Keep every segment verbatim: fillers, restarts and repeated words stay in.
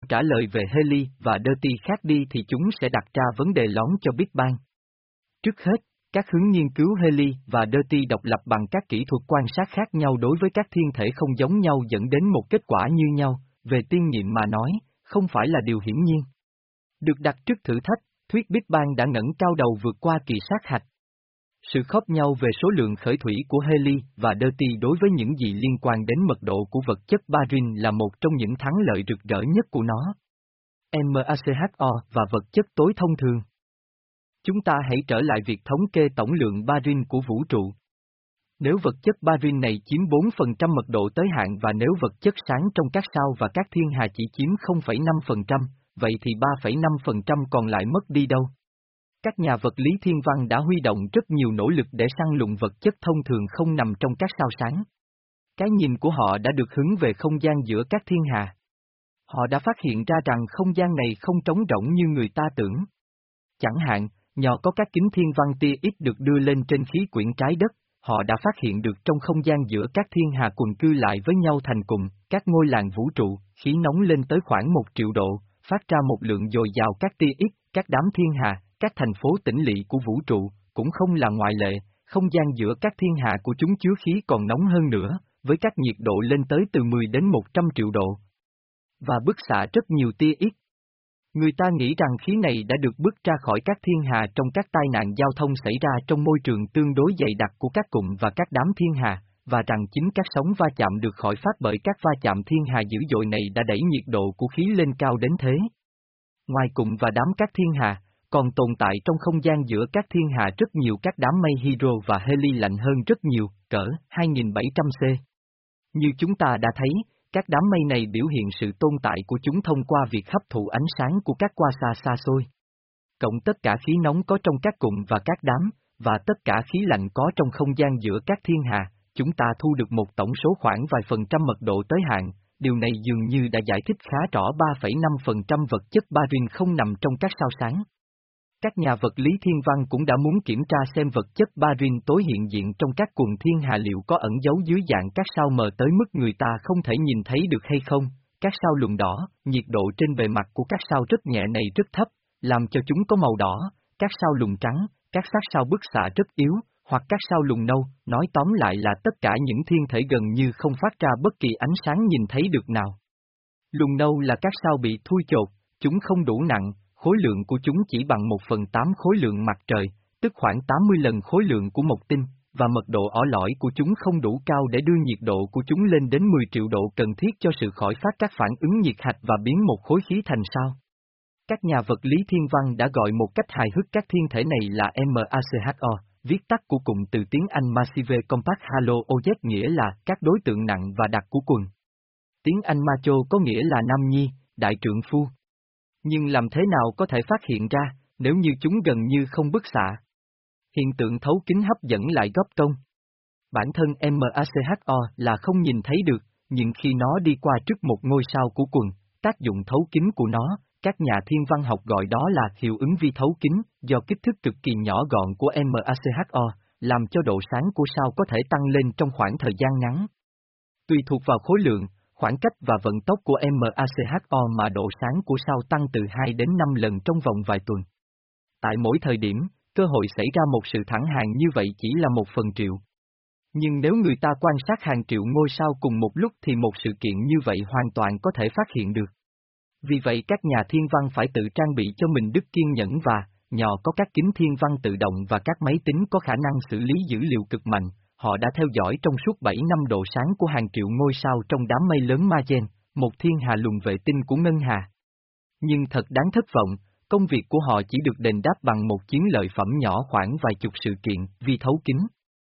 trả lời về Heli và Dirty khác đi thì chúng sẽ đặt ra vấn đề lón cho Big Bang. Trước hết, các hướng nghiên cứu Heli và Dirty độc lập bằng các kỹ thuật quan sát khác nhau đối với các thiên thể không giống nhau dẫn đến một kết quả như nhau, về tiên nghiệm mà nói, không phải là điều hiển nhiên. Được đặt trước thử thách, thuyết Big Bang đã ngẩng cao đầu vượt qua kỳ sát hạch. Sự khớp nhau về số lượng khởi thủy của Heli và Dirty đối với những gì liên quan đến mật độ của vật chất barin là một trong những thắng lợi rực rỡ nhất của nó. MaCho và vật chất tối thông thường. Chúng ta hãy trở lại việc thống kê tổng lượng barin của vũ trụ. Nếu vật chất barin này chiếm bốn phần trăm mật độ tới hạn và nếu vật chất sáng trong các sao và các thiên hà chỉ chiếm không phẩy năm phần trăm, vậy thì ba phẩy năm phần trăm còn lại mất đi đâu? Các nhà vật lý thiên văn đã huy động rất nhiều nỗ lực để săn lùng vật chất thông thường không nằm trong các sao sáng. Cái nhìn của họ đã được hướng về không gian giữa các thiên hà. Họ đã phát hiện ra rằng không gian này không trống rỗng như người ta tưởng. Chẳng hạn, nhờ có các kính thiên văn tia X được đưa lên trên khí quyển trái đất, họ đã phát hiện được trong không gian giữa các thiên hà quần cư lại với nhau thành cùng, các ngôi làng vũ trụ, khí nóng lên tới khoảng một triệu độ, phát ra một lượng dồi dào các tia X, các đám thiên hà, các thành phố tĩnh lỵ của vũ trụ, cũng không là ngoại lệ, không gian giữa các thiên hà của chúng chứa khí còn nóng hơn nữa, với các nhiệt độ lên tới từ mười đến một trăm triệu độ. Và bức xạ rất nhiều tia X. Người ta nghĩ rằng khí này đã được bức ra khỏi các thiên hà trong các tai nạn giao thông xảy ra trong môi trường tương đối dày đặc của các cụm và các đám thiên hà, và rằng chính các sóng va chạm được khỏi phát bởi các va chạm thiên hà dữ dội này đã đẩy nhiệt độ của khí lên cao đến thế. Ngoài cụm và đám các thiên hà, còn tồn tại trong không gian giữa các thiên hà rất nhiều các đám mây hydro và heli lạnh hơn rất nhiều, cỡ hai nghìn bảy trăm C. Như chúng ta đã thấy, các đám mây này biểu hiện sự tồn tại của chúng thông qua việc hấp thụ ánh sáng của các quasar xa xôi. Cộng tất cả khí nóng có trong các cụm và các đám, và tất cả khí lạnh có trong không gian giữa các thiên hà, chúng ta thu được một tổng số khoảng vài phần trăm mật độ tới hạn. Điều này dường như đã giải thích khá rõ ba phẩy năm phần trăm vật chất barin không nằm trong các sao sáng. Các nhà vật lý thiên văn cũng đã muốn kiểm tra xem vật chất barin tối hiện diện trong các quần thiên hà liệu có ẩn giấu dưới dạng các sao mờ tới mức người ta không thể nhìn thấy được hay không. Các sao lùn đỏ, nhiệt độ trên bề mặt của các sao rất nhẹ này rất thấp, làm cho chúng có màu đỏ, các sao lùn trắng, các sát sao bức xạ rất yếu, hoặc các sao lùn nâu, nói tóm lại là tất cả những thiên thể gần như không phát ra bất kỳ ánh sáng nhìn thấy được nào. Lùn nâu là các sao bị thui chột, chúng không đủ nặng, khối lượng của chúng chỉ bằng một phần tám khối lượng mặt trời, tức khoảng tám mươi lần khối lượng của một tinh, và mật độ ỏ lõi của chúng không đủ cao để đưa nhiệt độ của chúng lên đến mười triệu độ cần thiết cho sự khỏi phát các phản ứng nhiệt hạch và biến một khối khí thành sao. Các nhà vật lý thiên văn đã gọi một cách hài hước các thiên thể này là MaCho, viết tắt của cụm từ tiếng Anh Massive Compact Halo O Z nghĩa là các đối tượng nặng và đặc của quần. Tiếng Anh macho có nghĩa là nam nhi, đại trượng phu. Nhưng làm thế nào có thể phát hiện ra, nếu như chúng gần như không bức xạ? Hiện tượng thấu kính hấp dẫn lại góp công. Bản thân MaCho là không nhìn thấy được, nhưng khi nó đi qua trước một ngôi sao của quần, tác dụng thấu kính của nó, các nhà thiên văn học gọi đó là hiệu ứng vi thấu kính, do kích thước cực kỳ nhỏ gọn của MaCho, làm cho độ sáng của sao có thể tăng lên trong khoảng thời gian ngắn. Tùy thuộc vào khối lượng, khoảng cách và vận tốc của MaCho mà độ sáng của sao tăng từ hai đến năm lần trong vòng vài tuần. Tại mỗi thời điểm, cơ hội xảy ra một sự thẳng hàng như vậy chỉ là một phần triệu. Nhưng nếu người ta quan sát hàng triệu ngôi sao cùng một lúc thì một sự kiện như vậy hoàn toàn có thể phát hiện được. Vì vậy các nhà thiên văn phải tự trang bị cho mình đức kiên nhẫn và, nhờ có các kính thiên văn tự động và các máy tính có khả năng xử lý dữ liệu cực mạnh, họ đã theo dõi trong suốt bảy năm độ sáng của hàng triệu ngôi sao trong đám mây lớn Magen, một thiên hà lùn vệ tinh của ngân hà. Nhưng thật đáng thất vọng, công việc của họ chỉ được đền đáp bằng một chiến lợi phẩm nhỏ khoảng vài chục sự kiện, vi thấu kính.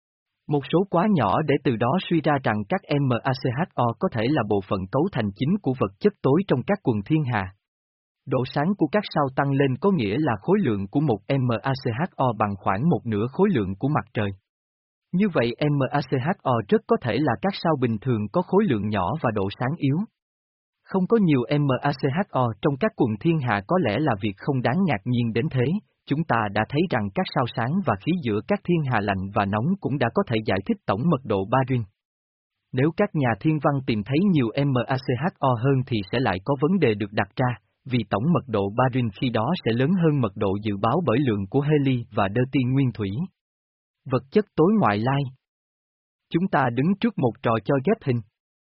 Một số quá nhỏ để từ đó suy ra rằng các MaCho có thể là bộ phận cấu thành chính của vật chất tối trong các quần thiên hà. Độ sáng của các sao tăng lên có nghĩa là khối lượng của một MaCho bằng khoảng một nửa khối lượng của mặt trời. Như vậy MaCho rất có thể là các sao bình thường có khối lượng nhỏ và độ sáng yếu. Không có nhiều MaCho trong các quần thiên hà có lẽ là việc không đáng ngạc nhiên đến thế, chúng ta đã thấy rằng các sao sáng và khí giữa các thiên hà lạnh và nóng cũng đã có thể giải thích tổng mật độ barin. Nếu các nhà thiên văn tìm thấy nhiều MACHO hơn thì sẽ lại có vấn đề được đặt ra, vì tổng mật độ barin khi đó sẽ lớn hơn mật độ dự báo bởi lượng của heli và deuti nguyên thủy. Vật chất tối ngoại lai. Chúng ta đứng trước một trò chơi ghép hình.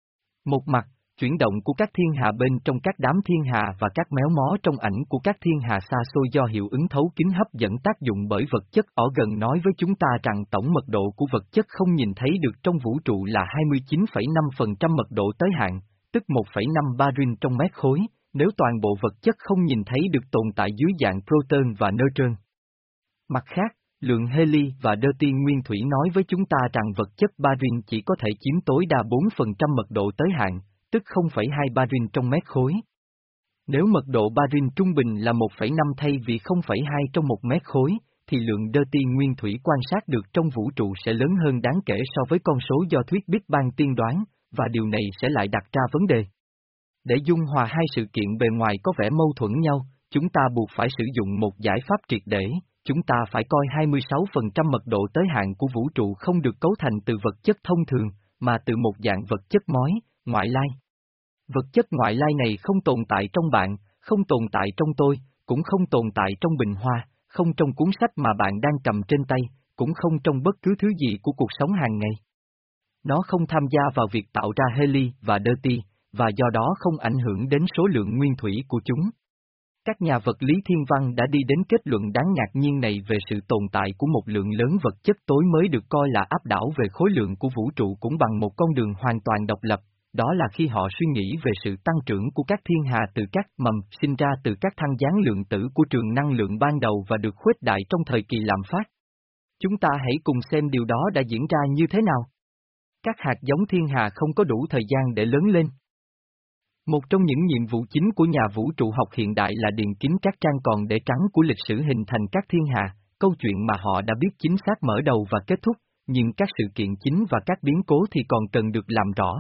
Một mặt, chuyển động của các thiên hà bên trong các đám thiên hà và các méo mó trong ảnh của các thiên hà xa xôi do hiệu ứng thấu kính hấp dẫn tác dụng bởi vật chất ở gần nói với chúng ta rằng tổng mật độ của vật chất không nhìn thấy được trong vũ trụ là hai mươi chín phẩy năm phần trăm mật độ tới hạn, tức một phẩy năm barin trong mét khối, nếu toàn bộ vật chất không nhìn thấy được tồn tại dưới dạng proton và neutron. Mặt khác, lượng heli và deuti nguyên thủy nói với chúng ta rằng vật chất barin chỉ có thể chiếm tối đa bốn phần trăm mật độ tới hạn, tức không phẩy hai barin trong mét khối. Nếu mật độ barin trung bình là một phẩy năm thay vì không phẩy hai trong một mét khối, thì lượng deuti nguyên thủy quan sát được trong vũ trụ sẽ lớn hơn đáng kể so với con số do thuyết Big Bang tiên đoán, và điều này sẽ lại đặt ra vấn đề. Để dung hòa hai sự kiện bề ngoài có vẻ mâu thuẫn nhau, chúng ta buộc phải sử dụng một giải pháp triệt để. Chúng ta phải coi hai mươi sáu phần trăm mật độ tới hạn của vũ trụ không được cấu thành từ vật chất thông thường, mà từ một dạng vật chất mói, ngoại lai. Vật chất ngoại lai này không tồn tại trong bạn, không tồn tại trong tôi, cũng không tồn tại trong bình hoa, không trong cuốn sách mà bạn đang cầm trên tay, cũng không trong bất cứ thứ gì của cuộc sống hàng ngày. Nó không tham gia vào việc tạo ra heli và deuti, và do đó không ảnh hưởng đến số lượng nguyên thủy của chúng. Các nhà vật lý thiên văn đã đi đến kết luận đáng ngạc nhiên này về sự tồn tại của một lượng lớn vật chất tối mới được coi là áp đảo về khối lượng của vũ trụ cũng bằng một con đường hoàn toàn độc lập, đó là khi họ suy nghĩ về sự tăng trưởng của các thiên hà từ các mầm sinh ra từ các thăng gián lượng tử của trường năng lượng ban đầu và được khuếch đại trong thời kỳ lạm phát. Chúng ta hãy cùng xem điều đó đã diễn ra như thế nào. Các hạt giống thiên hà không có đủ thời gian để lớn lên. Một trong những nhiệm vụ chính của nhà vũ trụ học hiện đại là điền kín các trang còn để trắng của lịch sử hình thành các thiên hà, câu chuyện mà họ đã biết chính xác mở đầu và kết thúc, nhưng các sự kiện chính và các biến cố thì còn cần được làm rõ.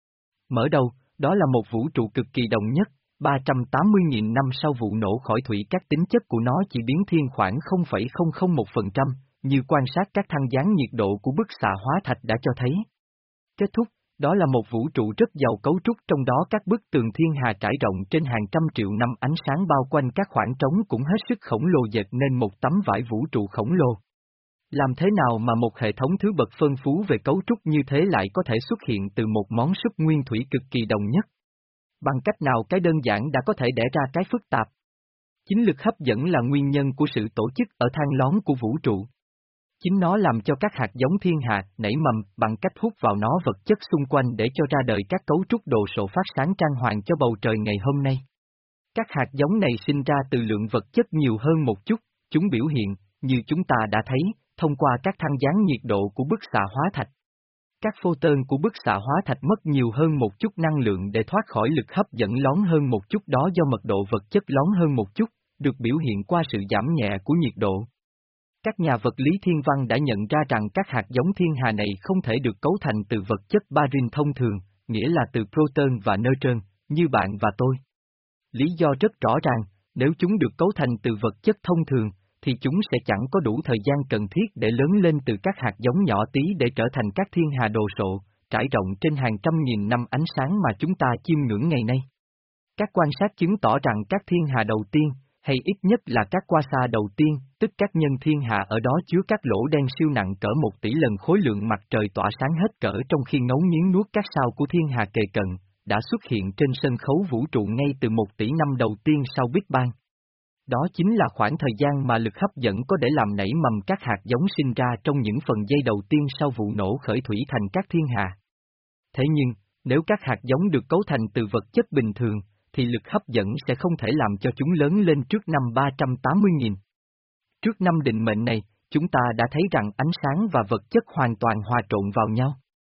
Mở đầu, đó là một vũ trụ cực kỳ đồng nhất, ba trăm tám mươi nghìn năm sau vụ nổ khỏi thủy các tính chất của nó chỉ biến thiên khoảng không phẩy không không một phần trăm, như quan sát các thăng gián nhiệt độ của bức xạ hóa thạch đã cho thấy. Kết thúc, đó là một vũ trụ rất giàu cấu trúc trong đó các bức tường thiên hà trải rộng trên hàng trăm triệu năm ánh sáng bao quanh các khoảng trống cũng hết sức khổng lồ dệt nên một tấm vải vũ trụ khổng lồ. Làm thế nào mà một hệ thống thứ bậc phân phú về cấu trúc như thế lại có thể xuất hiện từ một món súp nguyên thủy cực kỳ đồng nhất? Bằng cách nào cái đơn giản đã có thể đẻ ra cái phức tạp? Chính lực hấp dẫn là nguyên nhân của sự tổ chức ở thang lón của vũ trụ. Chính nó làm cho các hạt giống thiên hà nảy mầm bằng cách hút vào nó vật chất xung quanh để cho ra đời các cấu trúc đồ sộ phát sáng trang hoàng cho bầu trời ngày hôm nay. Các hạt giống này sinh ra từ lượng vật chất nhiều hơn một chút, chúng biểu hiện, như chúng ta đã thấy, thông qua các thăng gián nhiệt độ của bức xạ hóa thạch. Các photon của bức xạ hóa thạch mất nhiều hơn một chút năng lượng để thoát khỏi lực hấp dẫn lón hơn một chút đó do mật độ vật chất lón hơn một chút, được biểu hiện qua sự giảm nhẹ của nhiệt độ. Các nhà vật lý thiên văn đã nhận ra rằng các hạt giống thiên hà này không thể được cấu thành từ vật chất barin thông thường, nghĩa là từ proton và neutron, như bạn và tôi. Lý do rất rõ ràng, nếu chúng được cấu thành từ vật chất thông thường, thì chúng sẽ chẳng có đủ thời gian cần thiết để lớn lên từ các hạt giống nhỏ tí để trở thành các thiên hà đồ sộ, trải rộng trên hàng trăm nghìn năm ánh sáng mà chúng ta chiêm ngưỡng ngày nay. Các quan sát chứng tỏ rằng các thiên hà đầu tiên, hay ít nhất là các quasar đầu tiên, tức các nhân thiên hà ở đó chứa các lỗ đen siêu nặng cỡ một tỷ lần khối lượng mặt trời tỏa sáng hết cỡ trong khi ngấu nghiến nuốt các sao của thiên hà kề cận, đã xuất hiện trên sân khấu vũ trụ ngay từ một tỷ năm đầu tiên sau Big Bang. Đó chính là khoảng thời gian mà lực hấp dẫn có để làm nảy mầm các hạt giống sinh ra trong những phần giây đầu tiên sau vụ nổ khởi thủy thành các thiên hà. Thế nhưng, nếu các hạt giống được cấu thành từ vật chất bình thường, thì lực hấp dẫn sẽ không thể làm cho chúng lớn lên trước năm ba trăm tám mươi nghìn. Trước năm định mệnh này, chúng ta đã thấy rằng ánh sáng và vật chất hoàn toàn hòa trộn vào nhau.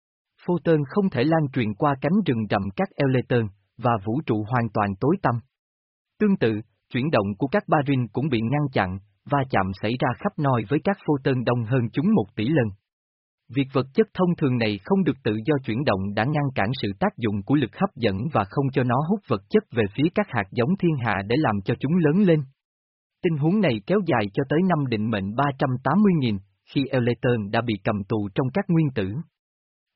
Photon không thể lan truyền qua cánh rừng rậm các Electron, và vũ trụ hoàn toàn tối tăm. Tương tự, chuyển động của các barin cũng bị ngăn chặn, va chạm xảy ra khắp nơi với các photon đông hơn chúng một tỷ lần. Việc vật chất thông thường này không được tự do chuyển động đã ngăn cản sự tác dụng của lực hấp dẫn và không cho nó hút vật chất về phía các hạt giống thiên hà để làm cho chúng lớn lên. Tình huống này kéo dài cho tới năm định mệnh ba trăm tám mươi nghìn, khi Electron đã bị cầm tù trong các nguyên tử.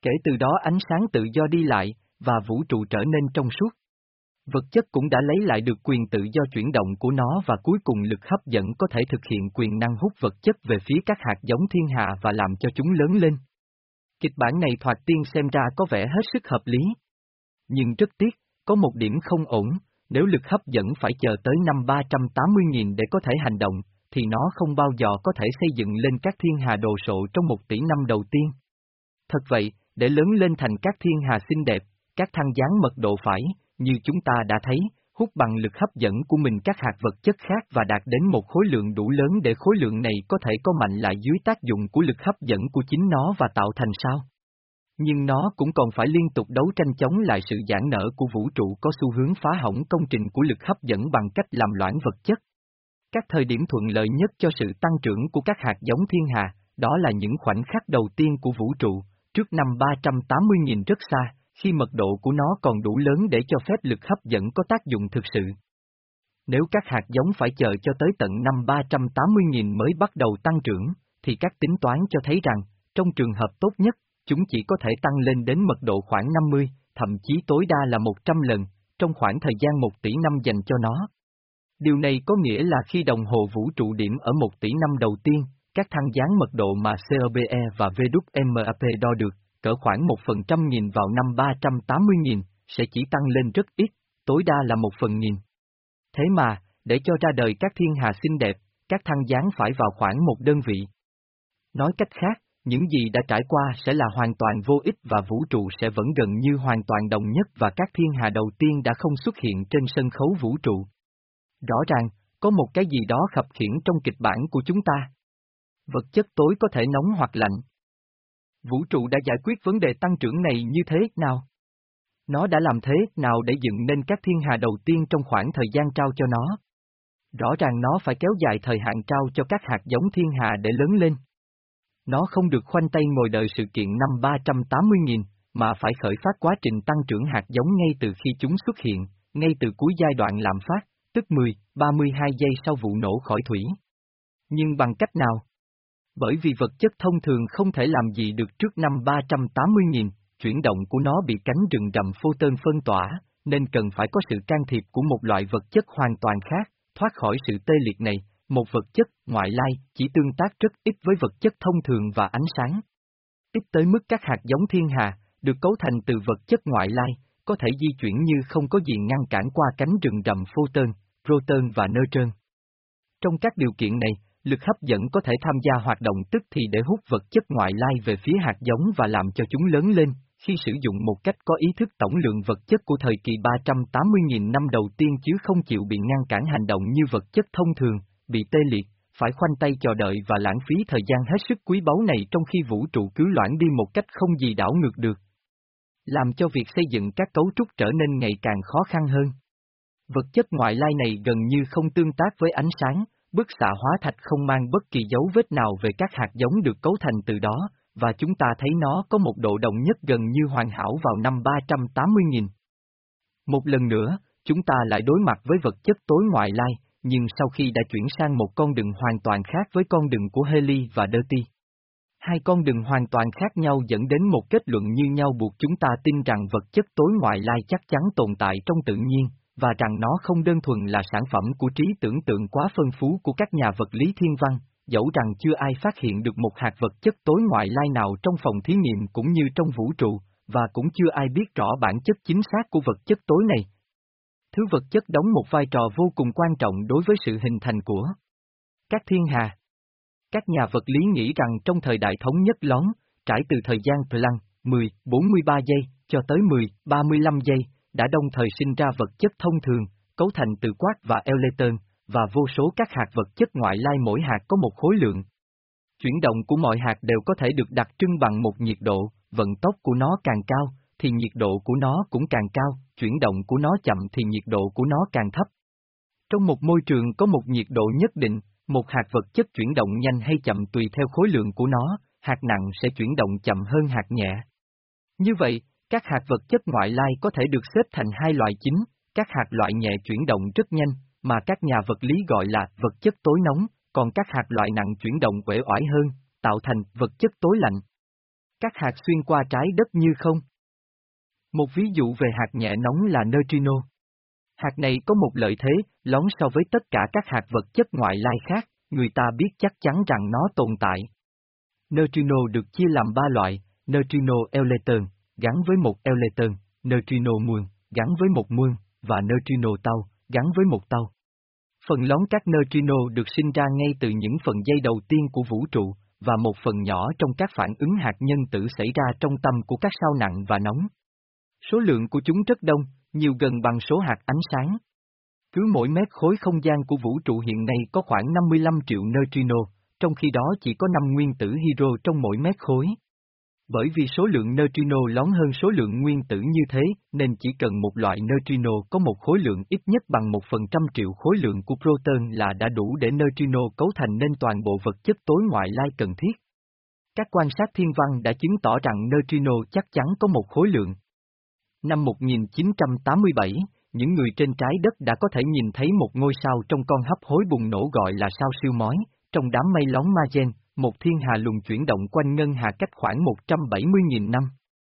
Kể từ đó ánh sáng tự do đi lại, và vũ trụ trở nên trong suốt. Vật chất cũng đã lấy lại được quyền tự do chuyển động của nó và cuối cùng lực hấp dẫn có thể thực hiện quyền năng hút vật chất về phía các hạt giống thiên hạ và làm cho chúng lớn lên. Kịch bản này thoạt tiên xem ra có vẻ hết sức hợp lý. Nhưng rất tiếc, có một điểm không ổn, nếu lực hấp dẫn phải chờ tới năm ba trăm tám mươi nghìn để có thể hành động, thì nó không bao giờ có thể xây dựng lên các thiên hà đồ sộ trong một tỷ năm đầu tiên. Thật vậy, để lớn lên thành các thiên hà xinh đẹp, các thăng gián mật độ phải, như chúng ta đã thấy, hút bằng lực hấp dẫn của mình các hạt vật chất khác và đạt đến một khối lượng đủ lớn để khối lượng này có thể có mạnh lại dưới tác dụng của lực hấp dẫn của chính nó và tạo thành sao. Nhưng nó cũng còn phải liên tục đấu tranh chống lại sự giãn nở của vũ trụ có xu hướng phá hỏng công trình của lực hấp dẫn bằng cách làm loãng vật chất. Các thời điểm thuận lợi nhất cho sự tăng trưởng của các hạt giống thiên hà, đó là những khoảnh khắc đầu tiên của vũ trụ, trước năm ba trăm tám mươi nghìn rất xa, khi mật độ của nó còn đủ lớn để cho phép lực hấp dẫn có tác dụng thực sự. Nếu các hạt giống phải chờ cho tới tận năm ba trăm tám mươi nghìn mới bắt đầu tăng trưởng, thì các tính toán cho thấy rằng, trong trường hợp tốt nhất, chúng chỉ có thể tăng lên đến mật độ khoảng năm mươi, thậm chí tối đa là một trăm lần, trong khoảng thời gian một tỷ năm dành cho nó. Điều này có nghĩa là khi đồng hồ vũ trụ điểm ở một tỷ năm đầu tiên, các thăng gián mật độ mà COBE và vê kép MAP đo được, cỡ khoảng một phần trăm nghìn vào năm ba trăm tám mươi nghìn, sẽ chỉ tăng lên rất ít, tối đa là một phần nghìn. Thế mà, để cho ra đời các thiên hà xinh đẹp, các thăng gián phải vào khoảng một đơn vị. Nói cách khác, những gì đã trải qua sẽ là hoàn toàn vô ích và vũ trụ sẽ vẫn gần như hoàn toàn đồng nhất và các thiên hà đầu tiên đã không xuất hiện trên sân khấu vũ trụ. Rõ ràng, có một cái gì đó khập khiễng trong kịch bản của chúng ta. Vật chất tối có thể nóng hoặc lạnh. Vũ trụ đã giải quyết vấn đề tăng trưởng này như thế nào? Nó đã làm thế nào để dựng nên các thiên hà đầu tiên trong khoảng thời gian trao cho nó? Rõ ràng nó phải kéo dài thời hạn trao cho các hạt giống thiên hà để lớn lên. Nó không được khoanh tay ngồi đợi sự kiện năm ba trăm tám mươi nghìn, mà phải khởi phát quá trình tăng trưởng hạt giống ngay từ khi chúng xuất hiện, ngay từ cuối giai đoạn lạm phát, tức mười, ba mươi hai giây sau vụ nổ khỏi thủy. Nhưng bằng cách nào? Bởi vì vật chất thông thường không thể làm gì được trước năm ba trăm tám mươi nghìn, chuyển động của nó bị cánh rừng rậm photon phân tỏa, nên cần phải có sự can thiệp của một loại vật chất hoàn toàn khác, thoát khỏi sự tê liệt này, một vật chất, ngoại lai, chỉ tương tác rất ít với vật chất thông thường và ánh sáng. Ít tới mức các hạt giống thiên hà, được cấu thành từ vật chất ngoại lai, có thể di chuyển như không có gì ngăn cản qua cánh rừng rậm photon, proton và neutron. Trong các điều kiện này, lực hấp dẫn có thể tham gia hoạt động tức thì để hút vật chất ngoại lai về phía hạt giống và làm cho chúng lớn lên, khi sử dụng một cách có ý thức tổng lượng vật chất của thời kỳ ba trăm tám mươi nghìn năm đầu tiên chứ không chịu bị ngăn cản hành động như vật chất thông thường, bị tê liệt, phải khoanh tay chờ đợi và lãng phí thời gian hết sức quý báu này trong khi vũ trụ cứ loãng đi một cách không gì đảo ngược được. Làm cho việc xây dựng các cấu trúc trở nên ngày càng khó khăn hơn. Vật chất ngoại lai này gần như không tương tác với ánh sáng, bức xạ hóa thạch không mang bất kỳ dấu vết nào về các hạt giống được cấu thành từ đó, và chúng ta thấy nó có một độ đồng nhất gần như hoàn hảo vào năm ba trăm tám mươi nghìn. Một lần nữa, chúng ta lại đối mặt với vật chất tối ngoại lai, nhưng sau khi đã chuyển sang một con đường hoàn toàn khác với con đường của Halley và Dirty. Hai con đường hoàn toàn khác nhau dẫn đến một kết luận như nhau buộc chúng ta tin rằng vật chất tối ngoại lai chắc chắn tồn tại trong tự nhiên, và rằng nó không đơn thuần là sản phẩm của trí tưởng tượng quá phân phú của các nhà vật lý thiên văn, dẫu rằng chưa ai phát hiện được một hạt vật chất tối ngoại lai nào trong phòng thí nghiệm cũng như trong vũ trụ, và cũng chưa ai biết rõ bản chất chính xác của vật chất tối này. Thứ vật chất đóng một vai trò vô cùng quan trọng đối với sự hình thành của các thiên hà. Các nhà vật lý nghĩ rằng trong thời đại thống nhất lón, trải từ thời gian Planck, mười, bốn mươi ba giây, cho tới mười, ba mươi lăm giây, đã đồng thời sinh ra vật chất thông thường, cấu thành từ quark và electron, và vô số các hạt vật chất ngoại lai mỗi hạt có một khối lượng. Chuyển động của mọi hạt đều có thể được đặc trưng bằng một nhiệt độ, vận tốc của nó càng cao, thì nhiệt độ của nó cũng càng cao, chuyển động của nó chậm thì nhiệt độ của nó càng thấp. Trong một môi trường có một nhiệt độ nhất định, một hạt vật chất chuyển động nhanh hay chậm tùy theo khối lượng của nó, hạt nặng sẽ chuyển động chậm hơn hạt nhẹ. Như vậy, các hạt vật chất ngoại lai có thể được xếp thành hai loại chính, các hạt loại nhẹ chuyển động rất nhanh, mà các nhà vật lý gọi là vật chất tối nóng, còn các hạt loại nặng chuyển động uể oải hơn, tạo thành vật chất tối lạnh. Các hạt xuyên qua trái đất như không. Một ví dụ về hạt nhẹ nóng là neutrino. Hạt này có một lợi thế, lón so với tất cả các hạt vật chất ngoại lai khác, người ta biết chắc chắn rằng nó tồn tại. Neutrino được chia làm ba loại, neutrino electron, gắn với một electron, neutrino muon, gắn với một muon, và neutrino tau, gắn với một tau. Phần lón các neutrino được sinh ra ngay từ những phần dây đầu tiên của vũ trụ, và một phần nhỏ trong các phản ứng hạt nhân tử xảy ra trong tâm của các sao nặng và nóng. Số lượng của chúng rất đông, nhiều gần bằng số hạt ánh sáng. Cứ mỗi mét khối không gian của vũ trụ hiện nay có khoảng năm mươi lăm triệu neutrino, trong khi đó chỉ có năm nguyên tử hydro trong mỗi mét khối. Bởi vì số lượng neutrino lớn hơn số lượng nguyên tử như thế, nên chỉ cần một loại neutrino có một khối lượng ít nhất bằng một phần trăm triệu khối lượng của proton là đã đủ để neutrino cấu thành nên toàn bộ vật chất tối ngoại lai cần thiết. Các quan sát thiên văn đã chứng tỏ rằng neutrino chắc chắn có một khối lượng. Năm một nghìn chín trăm tám mươi bảy, những người trên trái đất đã có thể nhìn thấy một ngôi sao trong con hấp hối bùng nổ gọi là sao siêu mói, trong đám mây lón Magellan, một thiên hà luồng chuyển động quanh ngân hà cách khoảng một trăm bảy mươi nghìn năm.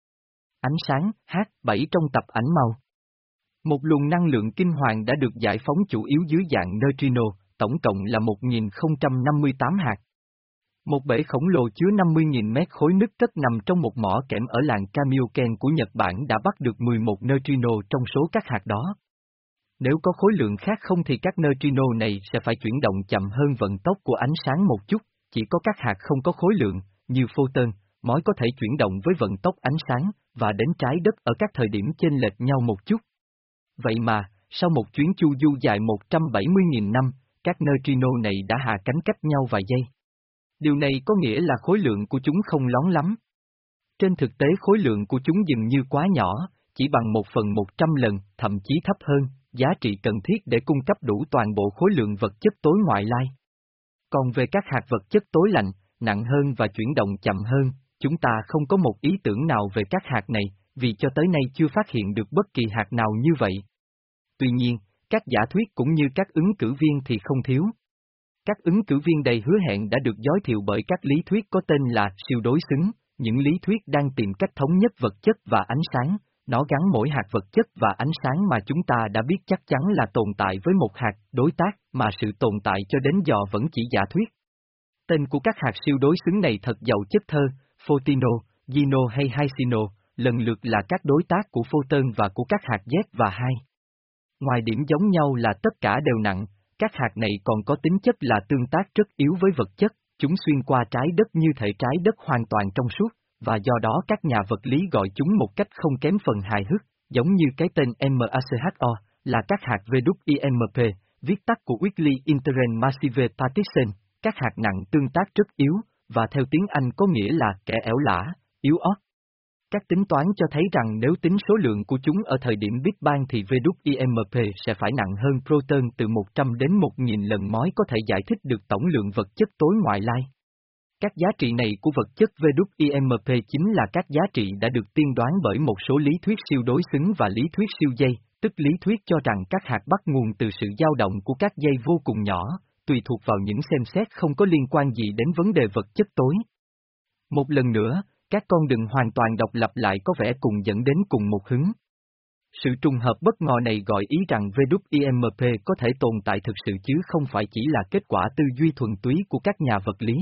Ánh sáng, H bảy trong tập ảnh màu. Một luồng năng lượng kinh hoàng đã được giải phóng chủ yếu dưới dạng neutrino, tổng cộng là một nghìn không trăm năm mươi tám hạt. Một bể khổng lồ chứa năm mươi nghìn mét khối nứt cất nằm trong một mỏ kẽm ở làng Kamioken của Nhật Bản đã bắt được mười một neutrino trong số các hạt đó. Nếu có khối lượng khác không thì các neutrino này sẽ phải chuyển động chậm hơn vận tốc của ánh sáng một chút, chỉ có các hạt không có khối lượng, như photon, mới có thể chuyển động với vận tốc ánh sáng, và đến trái đất ở các thời điểm chênh lệch nhau một chút. Vậy mà, sau một chuyến chu du dài một trăm bảy mươi nghìn năm, các neutrino này đã hạ cánh cách nhau vài giây. Điều này có nghĩa là khối lượng của chúng không lón lắm. Trên thực tế khối lượng của chúng dường như quá nhỏ, chỉ bằng một phần một trăm lần, thậm chí thấp hơn, giá trị cần thiết để cung cấp đủ toàn bộ khối lượng vật chất tối ngoại lai. Còn về các hạt vật chất tối lạnh, nặng hơn và chuyển động chậm hơn, chúng ta không có một ý tưởng nào về các hạt này, vì cho tới nay chưa phát hiện được bất kỳ hạt nào như vậy. Tuy nhiên, các giả thuyết cũng như các ứng cử viên thì không thiếu. Các ứng cử viên đầy hứa hẹn đã được giới thiệu bởi các lý thuyết có tên là siêu đối xứng, những lý thuyết đang tìm cách thống nhất vật chất và ánh sáng, nó gắn mỗi hạt vật chất và ánh sáng mà chúng ta đã biết chắc chắn là tồn tại với một hạt đối tác, mà sự tồn tại cho đến giờ vẫn chỉ giả thuyết. Tên của các hạt siêu đối xứng này thật giàu chất thơ, photino, gino hay hydrino, lần lượt là các đối tác của photon và của các hạt Z và hai. Ngoài điểm giống nhau là tất cả đều nặng, các hạt này còn có tính chất là tương tác rất yếu với vật chất, chúng xuyên qua trái đất như thể trái đất hoàn toàn trong suốt, và do đó các nhà vật lý gọi chúng một cách không kém phần hài hước, giống như cái tên MACHO, là các hạt vê kép i em pê, viết tắt của Weakly Interest Massive Partition, các hạt nặng tương tác rất yếu, và theo tiếng Anh có nghĩa là kẻ ẻo lả, yếu ớt. Các tính toán cho thấy rằng nếu tính số lượng của chúng ở thời điểm Big Bang thì vê kép i em pê sẽ phải nặng hơn proton từ một trăm đến một nghìn lần mới có thể giải thích được tổng lượng vật chất tối ngoại lai. Các giá trị này của vật chất vê kép i em pê chính là các giá trị đã được tiên đoán bởi một số lý thuyết siêu đối xứng và lý thuyết siêu dây, tức lý thuyết cho rằng các hạt bắt nguồn từ sự dao động của các dây vô cùng nhỏ, tùy thuộc vào những xem xét không có liên quan gì đến vấn đề vật chất tối. Một lần nữa, các con đường hoàn toàn độc lập lại có vẻ cùng dẫn đến cùng một hướng. Sự trùng hợp bất ngờ này gọi ý rằng vê kép i em pê có thể tồn tại thực sự chứ không phải chỉ là kết quả tư duy thuần túy của các nhà vật lý.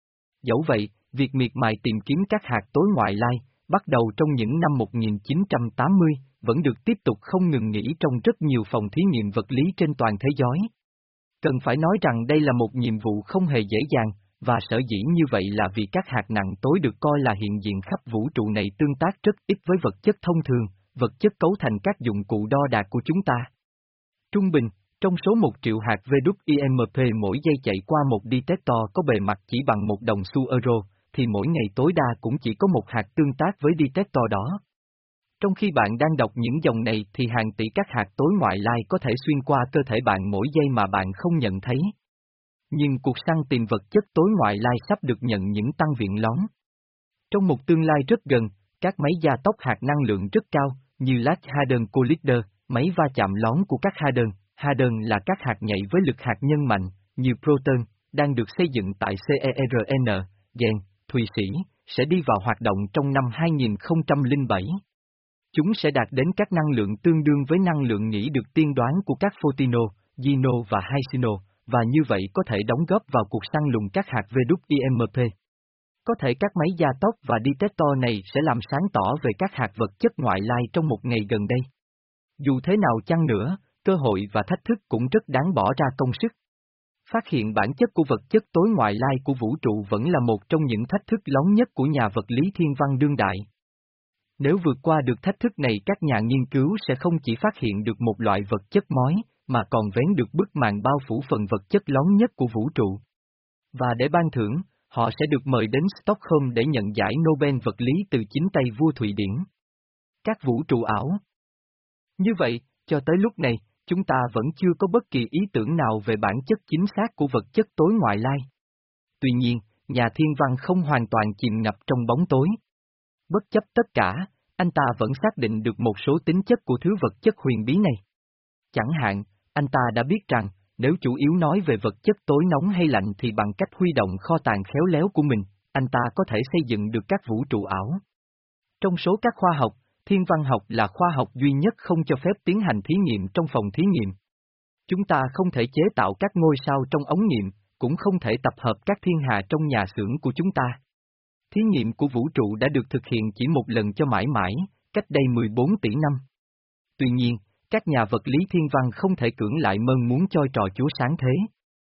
Dẫu vậy, việc miệt mài tìm kiếm các hạt tối ngoại lai, bắt đầu trong những năm một nghìn chín trăm tám mươi, vẫn được tiếp tục không ngừng nghỉ trong rất nhiều phòng thí nghiệm vật lý trên toàn thế giới. Cần phải nói rằng đây là một nhiệm vụ không hề dễ dàng, và sở dĩ như vậy là vì các hạt nặng tối được coi là hiện diện khắp vũ trụ này tương tác rất ít với vật chất thông thường, vật chất cấu thành các dụng cụ đo đạc của chúng ta. Trung bình, trong số một triệu hạt vê kép i em pê mỗi giây chạy qua một detector có bề mặt chỉ bằng một đồng xu euro, thì mỗi ngày tối đa cũng chỉ có một hạt tương tác với detector đó. Trong khi bạn đang đọc những dòng này thì hàng tỷ các hạt tối ngoại lai có thể xuyên qua cơ thể bạn mỗi giây mà bạn không nhận thấy. Nhưng cuộc săn tìm vật chất tối ngoại lai sắp được nhận những tăng viện lón. Trong một tương lai rất gần, các máy gia tốc hạt năng lượng rất cao, như Large Hadron Collider, máy va chạm lón của các hadron, hadron là các hạt nhảy với lực hạt nhân mạnh, như proton, đang được xây dựng tại xê e rờ en, Gen, Thụy Sĩ, sẽ đi vào hoạt động trong năm hai nghìn không trăm lẻ bảy. Chúng sẽ đạt đến các năng lượng tương đương với năng lượng nghĩ được tiên đoán của các Photino, Gino và Hyacino, và như vậy có thể đóng góp vào cuộc săn lùng các hạt vê kép i em pê. Có thể các máy gia tốc và detector này sẽ làm sáng tỏ về các hạt vật chất ngoại lai trong một ngày gần đây. Dù thế nào chăng nữa, cơ hội và thách thức cũng rất đáng bỏ ra công sức. Phát hiện bản chất của vật chất tối ngoại lai của vũ trụ vẫn là một trong những thách thức lớn nhất của nhà vật lý thiên văn đương đại. Nếu vượt qua được thách thức này, các nhà nghiên cứu sẽ không chỉ phát hiện được một loại vật chất mới, mà còn vén được bức màn bao phủ phần vật chất lớn nhất của vũ trụ. Và để ban thưởng, họ sẽ được mời đến Stockholm để nhận giải Nobel vật lý từ chính tay vua Thụy Điển. Các vũ trụ ảo. Như vậy, cho tới lúc này, chúng ta vẫn chưa có bất kỳ ý tưởng nào về bản chất chính xác của vật chất tối ngoại lai. Tuy nhiên, nhà thiên văn không hoàn toàn chìm ngập trong bóng tối. Bất chấp tất cả, anh ta vẫn xác định được một số tính chất của thứ vật chất huyền bí này. Chẳng hạn, anh ta đã biết rằng, nếu chủ yếu nói về vật chất tối nóng hay lạnh thì bằng cách huy động kho tàng khéo léo của mình, anh ta có thể xây dựng được các vũ trụ ảo. Trong số các khoa học, thiên văn học là khoa học duy nhất không cho phép tiến hành thí nghiệm trong phòng thí nghiệm. Chúng ta không thể chế tạo các ngôi sao trong ống nghiệm, cũng không thể tập hợp các thiên hà trong nhà xưởng của chúng ta. Thí nghiệm của vũ trụ đã được thực hiện chỉ một lần cho mãi mãi, cách đây mười bốn tỷ năm. Tuy nhiên, các nhà vật lý thiên văn không thể cưỡng lại mơn muốn chơi trò chúa sáng thế.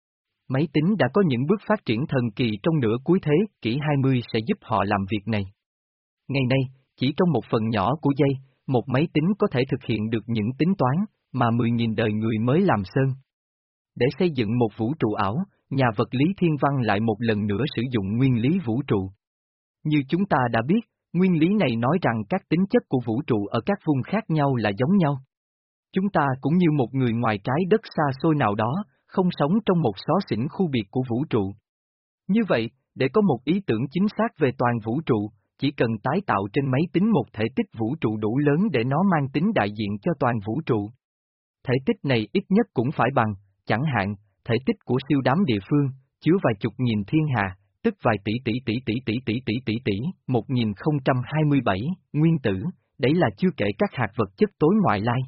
Máy tính đã có những bước phát triển thần kỳ trong nửa cuối thế kỷ hai mươi sẽ giúp họ làm việc này. Ngày nay, chỉ trong một phần nhỏ của giây, một máy tính có thể thực hiện được những tính toán mà mười nghìn đời người mới làm sơn. Để xây dựng một vũ trụ ảo, nhà vật lý thiên văn lại một lần nữa sử dụng nguyên lý vũ trụ. Như chúng ta đã biết, nguyên lý này nói rằng các tính chất của vũ trụ ở các vùng khác nhau là giống nhau. Chúng ta cũng như một người ngoài trái đất xa xôi nào đó, không sống trong một xó xỉnh khu biệt của vũ trụ. Như vậy, để có một ý tưởng chính xác về toàn vũ trụ, chỉ cần tái tạo trên máy tính một thể tích vũ trụ đủ lớn để nó mang tính đại diện cho toàn vũ trụ. Thể tích này ít nhất cũng phải bằng, chẳng hạn, thể tích của siêu đám địa phương, chứa vài chục nghìn thiên hà, tức vài tỷ tỷ tỷ tỷ tỷ tỷ tỷ tỷ tỷ, một nghìn không trăm hai mươi bảy, nguyên tử, đấy là chưa kể các hạt vật chất tối ngoại lai.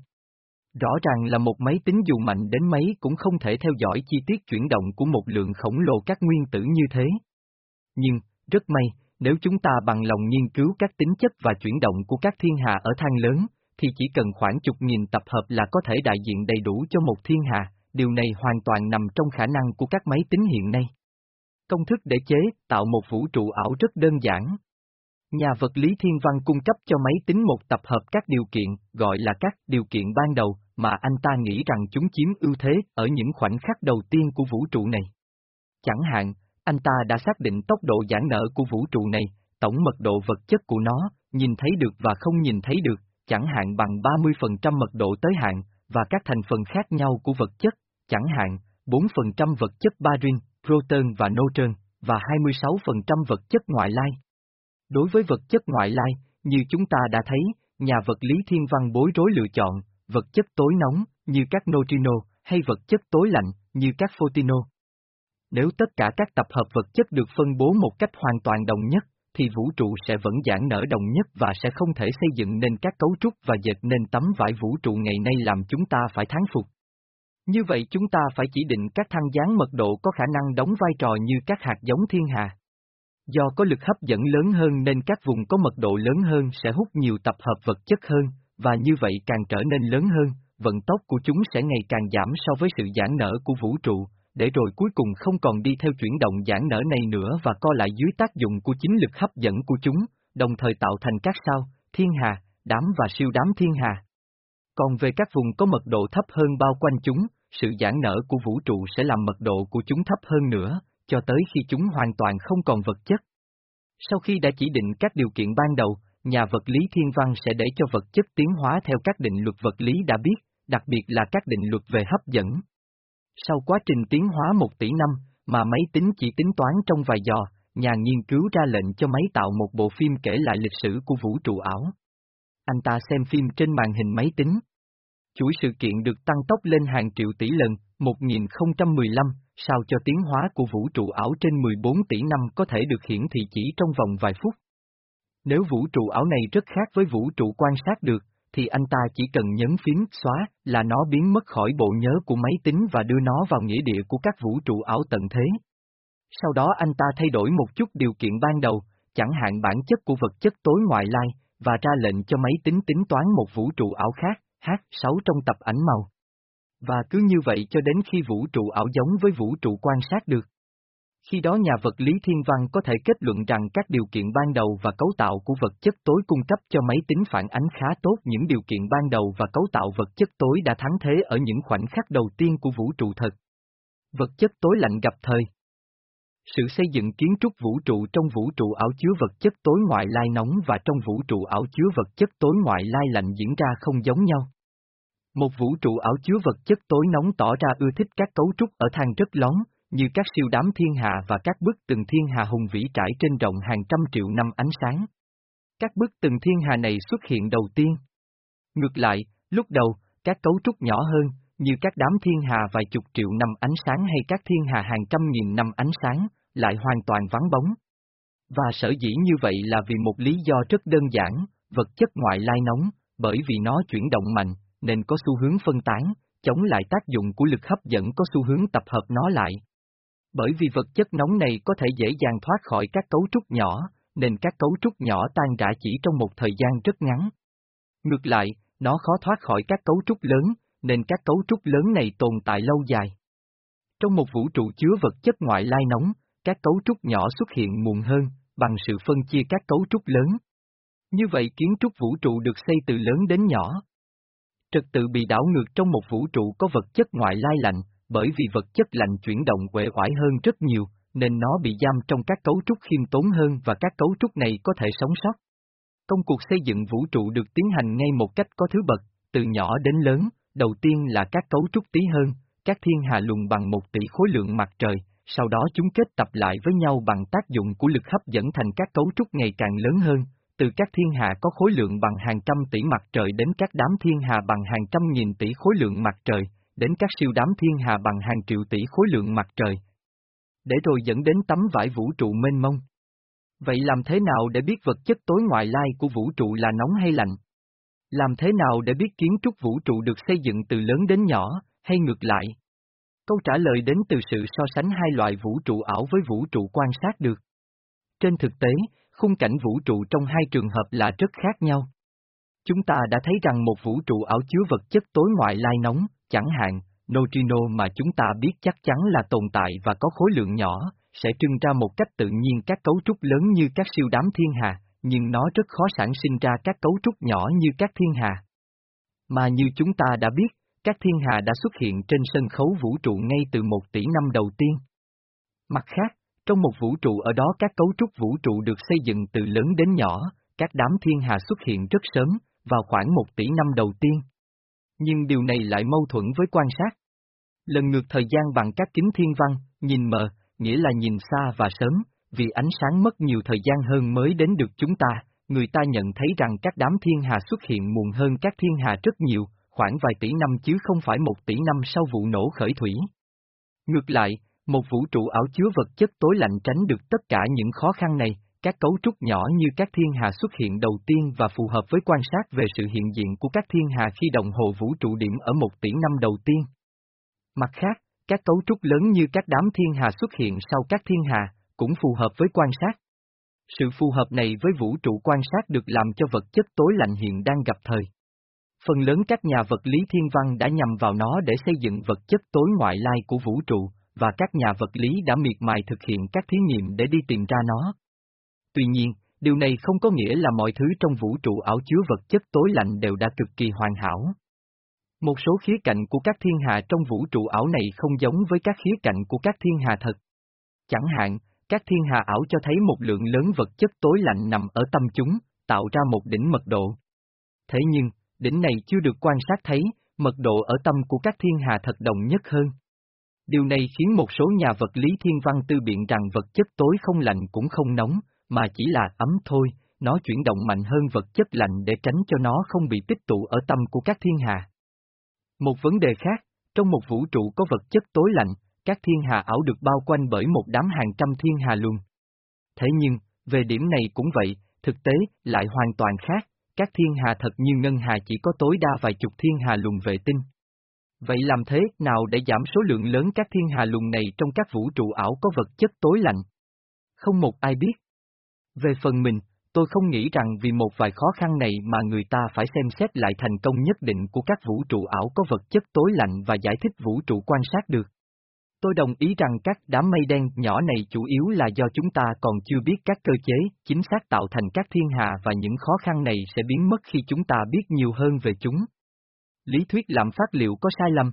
Rõ ràng là một máy tính dù mạnh đến mấy cũng không thể theo dõi chi tiết chuyển động của một lượng khổng lồ các nguyên tử như thế. Nhưng, rất may, nếu chúng ta bằng lòng nghiên cứu các tính chất và chuyển động của các thiên hà ở thang lớn, thì chỉ cần khoảng chục nghìn tập hợp là có thể đại diện đầy đủ cho một thiên hà, điều này hoàn toàn nằm trong khả năng của các máy tính hiện nay. Công thức để chế, tạo một vũ trụ ảo rất đơn giản. Nhà vật lý thiên văn cung cấp cho máy tính một tập hợp các điều kiện, gọi là các điều kiện ban đầu, mà anh ta nghĩ rằng chúng chiếm ưu thế ở những khoảnh khắc đầu tiên của vũ trụ này. Chẳng hạn, anh ta đã xác định tốc độ giãn nở của vũ trụ này, tổng mật độ vật chất của nó, nhìn thấy được và không nhìn thấy được, chẳng hạn bằng ba mươi phần trăm mật độ tới hạn, và các thành phần khác nhau của vật chất, chẳng hạn, bốn phần trăm vật chất barin, proton và neutron, và hai mươi sáu phần trăm vật chất ngoại lai. Đối với vật chất ngoại lai, như chúng ta đã thấy, nhà vật lý thiên văn bối rối lựa chọn, vật chất tối nóng, như các neutrino, hay vật chất tối lạnh, như các photino. Nếu tất cả các tập hợp vật chất được phân bố một cách hoàn toàn đồng nhất, thì vũ trụ sẽ vẫn giãn nở đồng nhất và sẽ không thể xây dựng nên các cấu trúc và dệt nên tấm vải vũ trụ ngày nay làm chúng ta phải thán phục. Như vậy chúng ta phải chỉ định các thăng gián mật độ có khả năng đóng vai trò như các hạt giống thiên hà. Do có lực hấp dẫn lớn hơn nên các vùng có mật độ lớn hơn sẽ hút nhiều tập hợp vật chất hơn, và như vậy càng trở nên lớn hơn, vận tốc của chúng sẽ ngày càng giảm so với sự giãn nở của vũ trụ, để rồi cuối cùng không còn đi theo chuyển động giãn nở này nữa và co lại dưới tác dụng của chính lực hấp dẫn của chúng, đồng thời tạo thành các sao, thiên hà, đám và siêu đám thiên hà. Còn về các vùng có mật độ thấp hơn bao quanh chúng, sự giãn nở của vũ trụ sẽ làm mật độ của chúng thấp hơn nữa, cho tới khi chúng hoàn toàn không còn vật chất. Sau khi đã chỉ định các điều kiện ban đầu, nhà vật lý thiên văn sẽ để cho vật chất tiến hóa theo các định luật vật lý đã biết, đặc biệt là các định luật về hấp dẫn. Sau quá trình tiến hóa một tỷ năm, mà máy tính chỉ tính toán trong vài giờ, nhà nghiên cứu ra lệnh cho máy tạo một bộ phim kể lại lịch sử của vũ trụ ảo. Anh ta xem phim trên màn hình máy tính. Chuỗi sự kiện được tăng tốc lên hàng triệu tỷ lần, một nghìn không trăm mười lăm, sao cho tiến hóa của vũ trụ ảo trên mười bốn tỷ năm có thể được hiển thị chỉ trong vòng vài phút. Nếu vũ trụ ảo này rất khác với vũ trụ quan sát được, thì anh ta chỉ cần nhấn phím xóa là nó biến mất khỏi bộ nhớ của máy tính và đưa nó vào nghĩa địa của các vũ trụ ảo tận thế. Sau đó anh ta thay đổi một chút điều kiện ban đầu, chẳng hạn bản chất của vật chất tối ngoại lai, và ra lệnh cho máy tính tính toán một vũ trụ ảo khác, H sáu trong tập ảnh màu. Và cứ như vậy cho đến khi vũ trụ ảo giống với vũ trụ quan sát được. Khi đó nhà vật lý thiên văn có thể kết luận rằng các điều kiện ban đầu và cấu tạo của vật chất tối cung cấp cho máy tính phản ánh khá tốt những điều kiện ban đầu và cấu tạo vật chất tối đã thắng thế ở những khoảnh khắc đầu tiên của vũ trụ thật. Vật chất tối lạnh gặp thời. Sự xây dựng kiến trúc vũ trụ trong vũ trụ ảo chứa vật chất tối ngoại lai nóng và trong vũ trụ ảo chứa vật chất tối ngoại lai lạnh diễn ra không giống nhau. Một vũ trụ ảo chứa vật chất tối nóng tỏ ra ưa thích các cấu trúc ở than rất lón, như các siêu đám thiên hà và các bức tường thiên hà hùng vĩ trải trên rộng hàng trăm triệu năm ánh sáng. Các bức tường thiên hà này xuất hiện đầu tiên. Ngược lại, lúc đầu, các cấu trúc nhỏ hơn, như các đám thiên hà vài chục triệu năm ánh sáng hay các thiên hà hàng trăm nghìn năm ánh sáng, lại hoàn toàn vắng bóng. Và sở dĩ như vậy là vì một lý do rất đơn giản, vật chất ngoại lai nóng, bởi vì nó chuyển động mạnh, nên có xu hướng phân tán, chống lại tác dụng của lực hấp dẫn có xu hướng tập hợp nó lại. Bởi vì vật chất nóng này có thể dễ dàng thoát khỏi các cấu trúc nhỏ, nên các cấu trúc nhỏ tan rã chỉ trong một thời gian rất ngắn. Ngược lại, nó khó thoát khỏi các cấu trúc lớn, nên các cấu trúc lớn này tồn tại lâu dài. Trong một vũ trụ chứa vật chất ngoại lai nóng, các cấu trúc nhỏ xuất hiện muộn hơn, bằng sự phân chia các cấu trúc lớn. Như vậy kiến trúc vũ trụ được xây từ lớn đến nhỏ. Trật tự bị đảo ngược trong một vũ trụ có vật chất ngoại lai lạnh, bởi vì vật chất lạnh chuyển động uể oải hơn rất nhiều, nên nó bị giam trong các cấu trúc khiêm tốn hơn và các cấu trúc này có thể sống sót. Công cuộc xây dựng vũ trụ được tiến hành ngay một cách có thứ bậc, từ nhỏ đến lớn, đầu tiên là các cấu trúc tí hơn, các thiên hà lùn bằng một tỷ khối lượng mặt trời, sau đó chúng kết tập lại với nhau bằng tác dụng của lực hấp dẫn thành các cấu trúc ngày càng lớn hơn, từ các thiên hà có khối lượng bằng hàng trăm tỷ mặt trời đến các đám thiên hà bằng hàng trăm nghìn tỷ khối lượng mặt trời, đến các siêu đám thiên hà bằng hàng triệu tỷ khối lượng mặt trời. Để rồi dẫn đến tấm vải vũ trụ mênh mông. Vậy làm thế nào để biết vật chất tối ngoại lai của vũ trụ là nóng hay lạnh? Làm thế nào để biết kiến trúc vũ trụ được xây dựng từ lớn đến nhỏ, hay ngược lại? Câu trả lời đến từ sự so sánh hai loại vũ trụ ảo với vũ trụ quan sát được. Trên thực tế, khung cảnh vũ trụ trong hai trường hợp là rất khác nhau. Chúng ta đã thấy rằng một vũ trụ ảo chứa vật chất tối ngoại lai nóng, chẳng hạn, neutrino mà chúng ta biết chắc chắn là tồn tại và có khối lượng nhỏ, sẽ trưng ra một cách tự nhiên các cấu trúc lớn như các siêu đám thiên hà, nhưng nó rất khó sản sinh ra các cấu trúc nhỏ như các thiên hà. Mà như chúng ta đã biết, các thiên hà đã xuất hiện trên sân khấu vũ trụ ngay từ một tỷ năm đầu tiên. Mặt khác, trong một vũ trụ ở đó các cấu trúc vũ trụ được xây dựng từ lớn đến nhỏ, các đám thiên hà xuất hiện rất sớm, vào khoảng một tỷ năm đầu tiên. Nhưng điều này lại mâu thuẫn với quan sát. Lần ngược thời gian bằng các kính thiên văn, nhìn mờ, nghĩa là nhìn xa và sớm, vì ánh sáng mất nhiều thời gian hơn mới đến được chúng ta, người ta nhận thấy rằng các đám thiên hà xuất hiện muộn hơn các thiên hà rất nhiều, khoảng vài tỷ năm chứ không phải một tỷ năm sau vụ nổ khởi thủy. Ngược lại, một vũ trụ ảo chứa vật chất tối lạnh tránh được tất cả những khó khăn này, các cấu trúc nhỏ như các thiên hà xuất hiện đầu tiên và phù hợp với quan sát về sự hiện diện của các thiên hà khi đồng hồ vũ trụ điểm ở một tỷ năm đầu tiên. Mặt khác, các cấu trúc lớn như các đám thiên hà xuất hiện sau các thiên hà, cũng phù hợp với quan sát. Sự phù hợp này với vũ trụ quan sát được làm cho vật chất tối lạnh hiện đang gặp thời. Phần lớn các nhà vật lý thiên văn đã nhằm vào nó để xây dựng vật chất tối ngoại lai của vũ trụ, và các nhà vật lý đã miệt mài thực hiện các thí nghiệm để đi tìm ra nó. Tuy nhiên, điều này không có nghĩa là mọi thứ trong vũ trụ ảo chứa vật chất tối lạnh đều đã cực kỳ hoàn hảo. Một số khía cạnh của các thiên hà trong vũ trụ ảo này không giống với các khía cạnh của các thiên hà thật. Chẳng hạn, các thiên hà ảo cho thấy một lượng lớn vật chất tối lạnh nằm ở tâm chúng, tạo ra một đỉnh mật độ. Thế nhưng, đỉnh này chưa được quan sát thấy, mật độ ở tâm của các thiên hà thật đồng nhất hơn. Điều này khiến một số nhà vật lý thiên văn tư biện rằng vật chất tối không lạnh cũng không nóng, mà chỉ là ấm thôi, nó chuyển động mạnh hơn vật chất lạnh để tránh cho nó không bị tích tụ ở tâm của các thiên hà. Một vấn đề khác, trong một vũ trụ có vật chất tối lạnh, các thiên hà ảo được bao quanh bởi một đám hàng trăm thiên hà luồng. Thế nhưng, về điểm này cũng vậy, thực tế lại hoàn toàn khác, các thiên hà thật như ngân hà chỉ có tối đa vài chục thiên hà luồng vệ tinh. Vậy làm thế nào để giảm số lượng lớn các thiên hà luồng này trong các vũ trụ ảo có vật chất tối lạnh? Không một ai biết. Về phần mình, tôi không nghĩ rằng vì một vài khó khăn này mà người ta phải xem xét lại thành công nhất định của các vũ trụ ảo có vật chất tối lạnh và giải thích vũ trụ quan sát được. Tôi đồng ý rằng các đám mây đen nhỏ này chủ yếu là do chúng ta còn chưa biết các cơ chế chính xác tạo thành các thiên hà và những khó khăn này sẽ biến mất khi chúng ta biết nhiều hơn về chúng. Lý thuyết lạm phát liệu có sai lầm?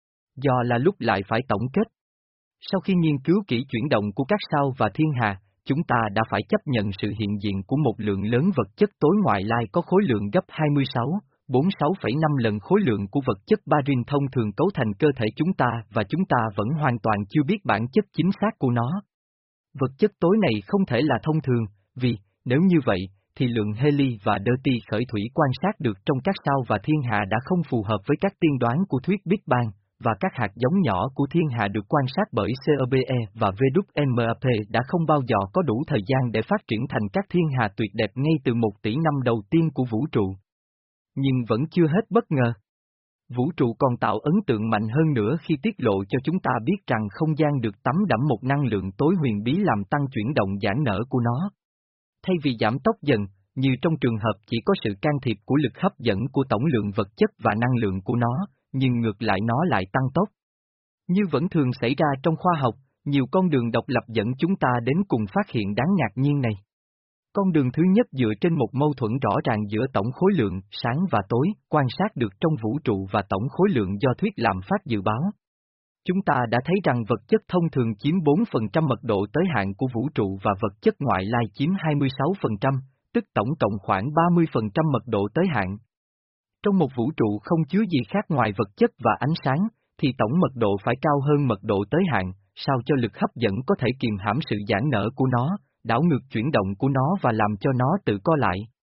Do là lúc lại phải tổng kết. Sau khi nghiên cứu kỹ chuyển động của các sao và thiên hà, chúng ta đã phải chấp nhận sự hiện diện của một lượng lớn vật chất tối ngoại lai có khối lượng gấp hai mươi sáu, bốn mươi sáu phẩy năm lần khối lượng của vật chất barin thông thường cấu thành cơ thể chúng ta và chúng ta vẫn hoàn toàn chưa biết bản chất chính xác của nó. Vật chất tối này không thể là thông thường, vì, nếu như vậy, thì lượng heli và deuti khởi thủy quan sát được trong các sao và thiên hà đã không phù hợp với các tiên đoán của thuyết Big Bang, và các hạt giống nhỏ của thiên hà được quan sát bởi COBE và vê kép em a pê đã không bao giờ có đủ thời gian để phát triển thành các thiên hà tuyệt đẹp ngay từ một tỷ năm đầu tiên của vũ trụ. Nhưng vẫn chưa hết bất ngờ. Vũ trụ còn tạo ấn tượng mạnh hơn nữa khi tiết lộ cho chúng ta biết rằng không gian được tắm đẫm một năng lượng tối huyền bí làm tăng chuyển động giãn nở của nó. Thay vì giảm tốc dần, như trong trường hợp chỉ có sự can thiệp của lực hấp dẫn của tổng lượng vật chất và năng lượng của nó, nhưng ngược lại nó lại tăng tốc. Như vẫn thường xảy ra trong khoa học, nhiều con đường độc lập dẫn chúng ta đến cùng phát hiện đáng ngạc nhiên này. Con đường thứ nhất dựa trên một mâu thuẫn rõ ràng giữa tổng khối lượng, sáng và tối, quan sát được trong vũ trụ và tổng khối lượng do thuyết lạm phát dự báo. Chúng ta đã thấy rằng vật chất thông thường chiếm bốn phần trăm mật độ tới hạn của vũ trụ và vật chất ngoại lai chiếm hai mươi sáu phần trăm, tức tổng cộng khoảng ba mươi phần trăm mật độ tới hạn. Trong một vũ trụ không chứa gì khác ngoài vật chất và ánh sáng, thì tổng mật độ phải cao hơn mật độ tới hạn, sao cho lực hấp dẫn có thể kiềm hãm sự giãn nở của nó, đảo ngược chuyển động của nó và làm cho nó tự co lại.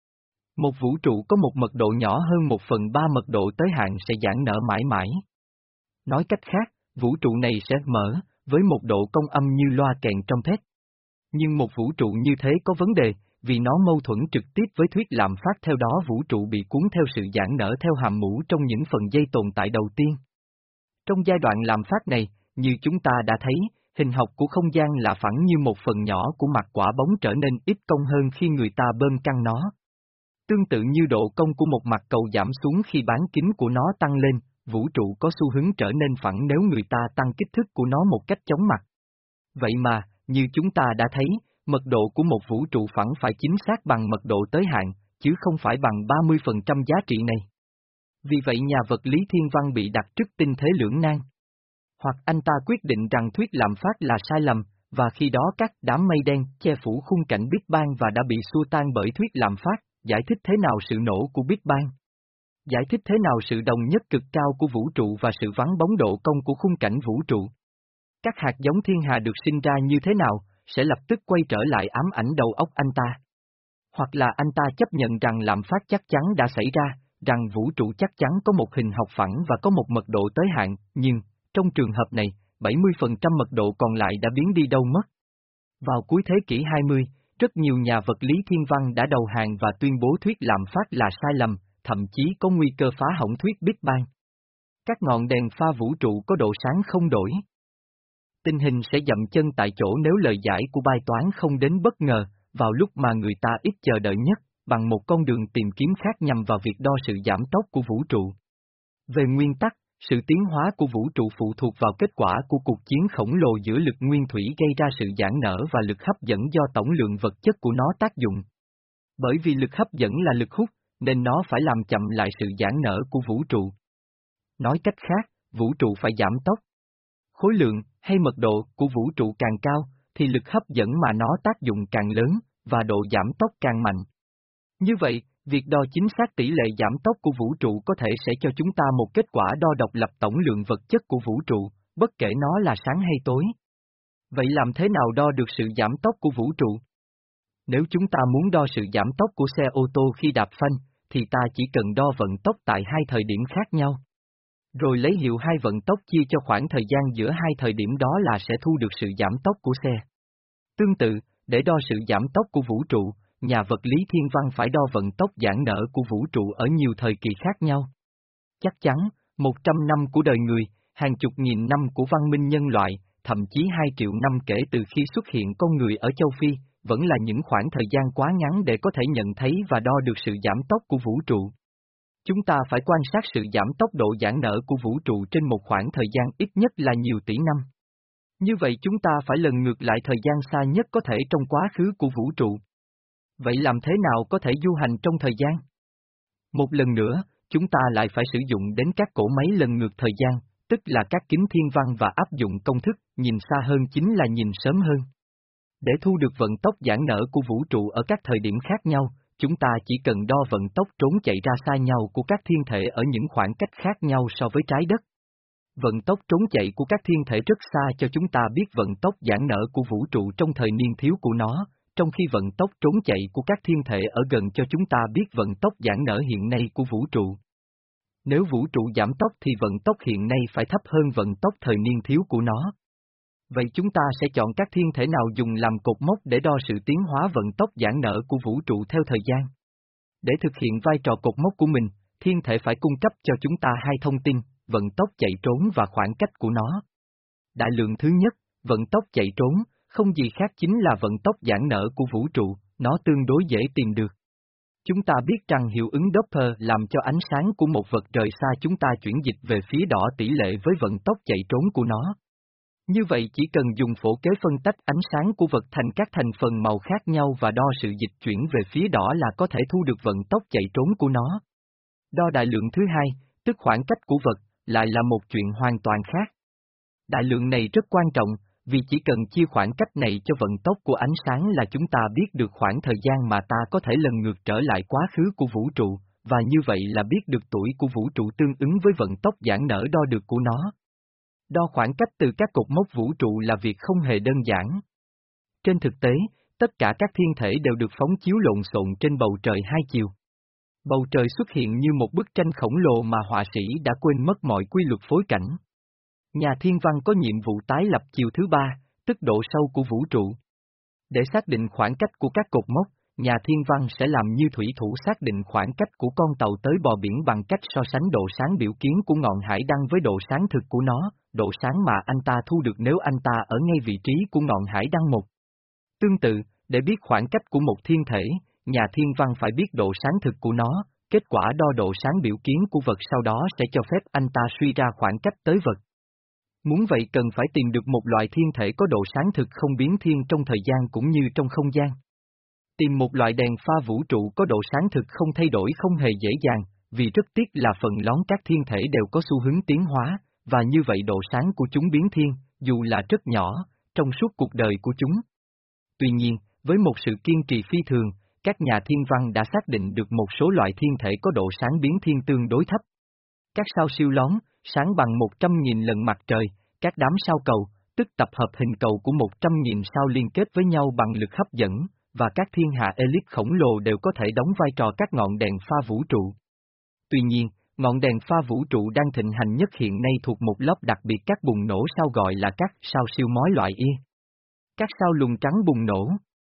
Một vũ trụ có một mật độ nhỏ hơn một phần ba mật độ tới hạn sẽ giãn nở mãi mãi. Nói cách khác, vũ trụ này sẽ mở, với một độ công âm như loa kèn trong thét. Nhưng một vũ trụ như thế có vấn đề, vì nó mâu thuẫn trực tiếp với thuyết lạm phát, theo đó vũ trụ bị cuốn theo sự giãn nở theo hàm mũ trong những phần dây tồn tại đầu tiên. Trong giai đoạn lạm phát này, như chúng ta đã thấy, hình học của không gian là phẳng như một phần nhỏ của mặt quả bóng trở nên ít cong hơn khi người ta bơm căng nó. Tương tự như độ cong của một mặt cầu giảm xuống khi bán kính của nó tăng lên, vũ trụ có xu hướng trở nên phẳng nếu người ta tăng kích thước của nó một cách chóng mặt. Vậy mà, như chúng ta đã thấy, mật độ của một vũ trụ phẳng phải chính xác bằng mật độ tới hạn, chứ không phải bằng ba mươi phần trăm giá trị này. Vì vậy nhà vật lý thiên văn bị đặt trước tình thế lưỡng nan. Hoặc anh ta quyết định rằng thuyết lạm phát là sai lầm, và khi đó các đám mây đen che phủ khung cảnh Big Bang và đã bị xua tan bởi thuyết lạm phát, giải thích thế nào sự nổ của Big Bang? Giải thích thế nào sự đồng nhất cực cao của vũ trụ và sự vắng bóng độ cong của khung cảnh vũ trụ? Các hạt giống thiên hà được sinh ra như thế nào, sẽ lập tức quay trở lại ám ảnh đầu óc anh ta. Hoặc là anh ta chấp nhận rằng lạm phát chắc chắn đã xảy ra, rằng vũ trụ chắc chắn có một hình học phẳng và có một mật độ tới hạn, nhưng, trong trường hợp này, bảy mươi phần trăm mật độ còn lại đã biến đi đâu mất. Vào cuối thế kỷ hai mươi, rất nhiều nhà vật lý thiên văn đã đầu hàng và tuyên bố thuyết lạm phát là sai lầm, thậm chí có nguy cơ phá hỏng thuyết Big Bang. Các ngọn đèn pha vũ trụ có độ sáng không đổi. Tình hình sẽ dậm chân tại chỗ nếu lời giải của bài toán không đến bất ngờ, vào lúc mà người ta ít chờ đợi nhất, bằng một con đường tìm kiếm khác nhằm vào việc đo sự giảm tốc của vũ trụ. Về nguyên tắc, sự tiến hóa của vũ trụ phụ thuộc vào kết quả của cuộc chiến khổng lồ giữa lực nguyên thủy gây ra sự giãn nở và lực hấp dẫn do tổng lượng vật chất của nó tác dụng. Bởi vì lực hấp dẫn là lực hút, nên nó phải làm chậm lại sự giãn nở của vũ trụ. Nói cách khác, vũ trụ phải giảm tốc. Khối lượng, hay mật độ, của vũ trụ càng cao, thì lực hấp dẫn mà nó tác dụng càng lớn, và độ giảm tốc càng mạnh. Như vậy, việc đo chính xác tỷ lệ giảm tốc của vũ trụ có thể sẽ cho chúng ta một kết quả đo độc lập tổng lượng vật chất của vũ trụ, bất kể nó là sáng hay tối. Vậy làm thế nào đo được sự giảm tốc của vũ trụ? Nếu chúng ta muốn đo sự giảm tốc của xe ô tô khi đạp phanh, thì ta chỉ cần đo vận tốc tại hai thời điểm khác nhau. Rồi lấy hiệu hai vận tốc chia cho khoảng thời gian giữa hai thời điểm đó là sẽ thu được sự giảm tốc của xe. Tương tự, để đo sự giảm tốc của vũ trụ, nhà vật lý thiên văn phải đo vận tốc giãn nở của vũ trụ ở nhiều thời kỳ khác nhau. Chắc chắn, một trăm năm của đời người, hàng chục nghìn năm của văn minh nhân loại, thậm chí hai triệu năm kể từ khi xuất hiện con người ở châu Phi, vẫn là những khoảng thời gian quá ngắn để có thể nhận thấy và đo được sự giảm tốc của vũ trụ. Chúng ta phải quan sát sự giảm tốc độ giãn nở của vũ trụ trên một khoảng thời gian ít nhất là nhiều tỷ năm. Như vậy chúng ta phải lần ngược lại thời gian xa nhất có thể trong quá khứ của vũ trụ. Vậy làm thế nào có thể du hành trong thời gian? Một lần nữa, chúng ta lại phải sử dụng đến các cỗ máy lần ngược thời gian, tức là các kính thiên văn và áp dụng công thức nhìn xa hơn chính là nhìn sớm hơn. Để thu được vận tốc giãn nở của vũ trụ ở các thời điểm khác nhau, chúng ta chỉ cần đo vận tốc trốn chạy ra xa nhau của các thiên thể ở những khoảng cách khác nhau so với trái đất. Vận tốc trốn chạy của các thiên thể rất xa cho chúng ta biết vận tốc giãn nở của vũ trụ trong thời niên thiếu của nó, trong khi vận tốc trốn chạy của các thiên thể ở gần cho chúng ta biết vận tốc giãn nở hiện nay của vũ trụ. Nếu vũ trụ giảm tốc thì vận tốc hiện nay phải thấp hơn vận tốc thời niên thiếu của nó. Vậy chúng ta sẽ chọn các thiên thể nào dùng làm cột mốc để đo sự tiến hóa vận tốc giãn nở của vũ trụ theo thời gian? Để thực hiện vai trò cột mốc của mình, thiên thể phải cung cấp cho chúng ta hai thông tin, vận tốc chạy trốn và khoảng cách của nó. Đại lượng thứ nhất, vận tốc chạy trốn, không gì khác chính là vận tốc giãn nở của vũ trụ, nó tương đối dễ tìm được. Chúng ta biết rằng hiệu ứng Doppler làm cho ánh sáng của một vật rời xa chúng ta chuyển dịch về phía đỏ tỷ lệ với vận tốc chạy trốn của nó. Như vậy chỉ cần dùng phổ kế phân tách ánh sáng của vật thành các thành phần màu khác nhau và đo sự dịch chuyển về phía đỏ là có thể thu được vận tốc chạy trốn của nó. Đo đại lượng thứ hai, tức khoảng cách của vật, lại là một chuyện hoàn toàn khác. Đại lượng này rất quan trọng, vì chỉ cần chia khoảng cách này cho vận tốc của ánh sáng là chúng ta biết được khoảng thời gian mà ta có thể lần ngược trở lại quá khứ của vũ trụ, và như vậy là biết được tuổi của vũ trụ tương ứng với vận tốc giãn nở đo được của nó. Đo khoảng cách từ các cột mốc vũ trụ là việc không hề đơn giản. Trên thực tế, tất cả các thiên thể đều được phóng chiếu lộn xộn trên bầu trời hai chiều. Bầu trời xuất hiện như một bức tranh khổng lồ mà họa sĩ đã quên mất mọi quy luật phối cảnh. Nhà thiên văn có nhiệm vụ tái lập chiều thứ ba, tức độ sâu của vũ trụ. Để xác định khoảng cách của các cột mốc, nhà thiên văn sẽ làm như thủy thủ xác định khoảng cách của con tàu tới bờ biển bằng cách so sánh độ sáng biểu kiến của ngọn hải đăng với độ sáng thực của nó, độ sáng mà anh ta thu được nếu anh ta ở ngay vị trí của ngọn hải đăng một. Tương tự, để biết khoảng cách của một thiên thể, nhà thiên văn phải biết độ sáng thực của nó, kết quả đo độ sáng biểu kiến của vật sau đó sẽ cho phép anh ta suy ra khoảng cách tới vật. Muốn vậy cần phải tìm được một loại thiên thể có độ sáng thực không biến thiên trong thời gian cũng như trong không gian. Tìm một loại đèn pha vũ trụ có độ sáng thực không thay đổi không hề dễ dàng, vì rất tiếc là phần lớn các thiên thể đều có xu hướng tiến hóa, và như vậy độ sáng của chúng biến thiên, dù là rất nhỏ, trong suốt cuộc đời của chúng. Tuy nhiên, với một sự kiên trì phi thường, các nhà thiên văn đã xác định được một số loại thiên thể có độ sáng biến thiên tương đối thấp. Các sao siêu lón, sáng bằng một trăm nghìn lần mặt trời, các đám sao cầu, tức tập hợp hình cầu của một trăm nghìn sao liên kết với nhau bằng lực hấp dẫn, và các thiên hà elip khổng lồ đều có thể đóng vai trò các ngọn đèn pha vũ trụ. Tuy nhiên, ngọn đèn pha vũ trụ đang thịnh hành nhất hiện nay thuộc một lớp đặc biệt các bùng nổ sao gọi là các sao siêu mối loại Y. Các sao lùn trắng bùng nổ.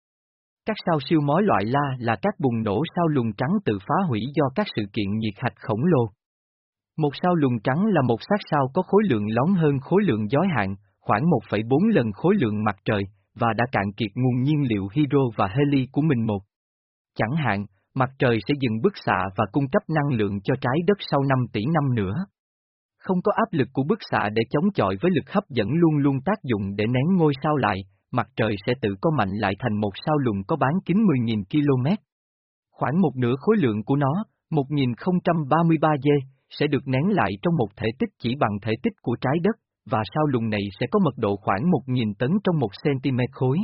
Các sao siêu mối loại La là các bùng nổ sao lùn trắng tự phá hủy do các sự kiện nhiệt hạch khổng lồ. Một sao lùn trắng là một xác sao có khối lượng lớn hơn khối lượng giới hạn, khoảng một phẩy bốn lần khối lượng mặt trời, và đã cạn kiệt nguồn nhiên liệu hydro và heli của mình một. Chẳng hạn, mặt trời sẽ dừng bức xạ và cung cấp năng lượng cho trái đất sau năm tỷ năm nữa. Không có áp lực của bức xạ để chống chọi với lực hấp dẫn luôn luôn tác dụng để nén ngôi sao lại, mặt trời sẽ tự co mạnh lại thành một sao lùn có bán kính mười nghìn ki lô mét. Khoảng một nửa khối lượng của nó, một nghìn không trăm ba mươi ba G, sẽ được nén lại trong một thể tích chỉ bằng thể tích của trái đất, và sao lùn này sẽ có mật độ khoảng một nghìn tấn trong một cm khối.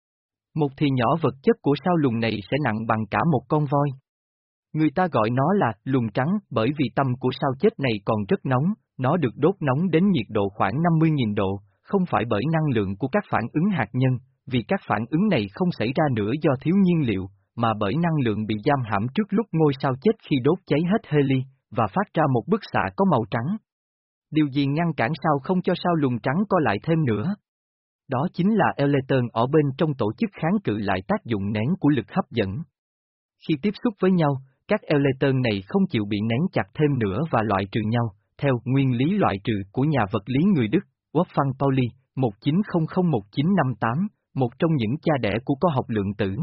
Một thì nhỏ vật chất của sao lùn này sẽ nặng bằng cả một con voi. Người ta gọi nó là lùn trắng bởi vì tâm của sao chết này còn rất nóng, nó được đốt nóng đến nhiệt độ khoảng năm mươi nghìn độ, không phải bởi năng lượng của các phản ứng hạt nhân, vì các phản ứng này không xảy ra nữa do thiếu nhiên liệu, mà bởi năng lượng bị giam hãm trước lúc ngôi sao chết khi đốt cháy hết heli, và phát ra một bức xạ có màu trắng. Điều gì ngăn cản sao không cho sao lùn trắng co lại thêm nữa? Đó chính là Eleton ở bên trong tổ chức kháng cự lại tác dụng nén của lực hấp dẫn. Khi tiếp xúc với nhau, các Eleton này không chịu bị nén chặt thêm nữa và loại trừ nhau, theo nguyên lý loại trừ của nhà vật lý người Đức, Wolfgang Pauli, một chín không không một chín năm tám, một trong những cha đẻ của có học lượng tử.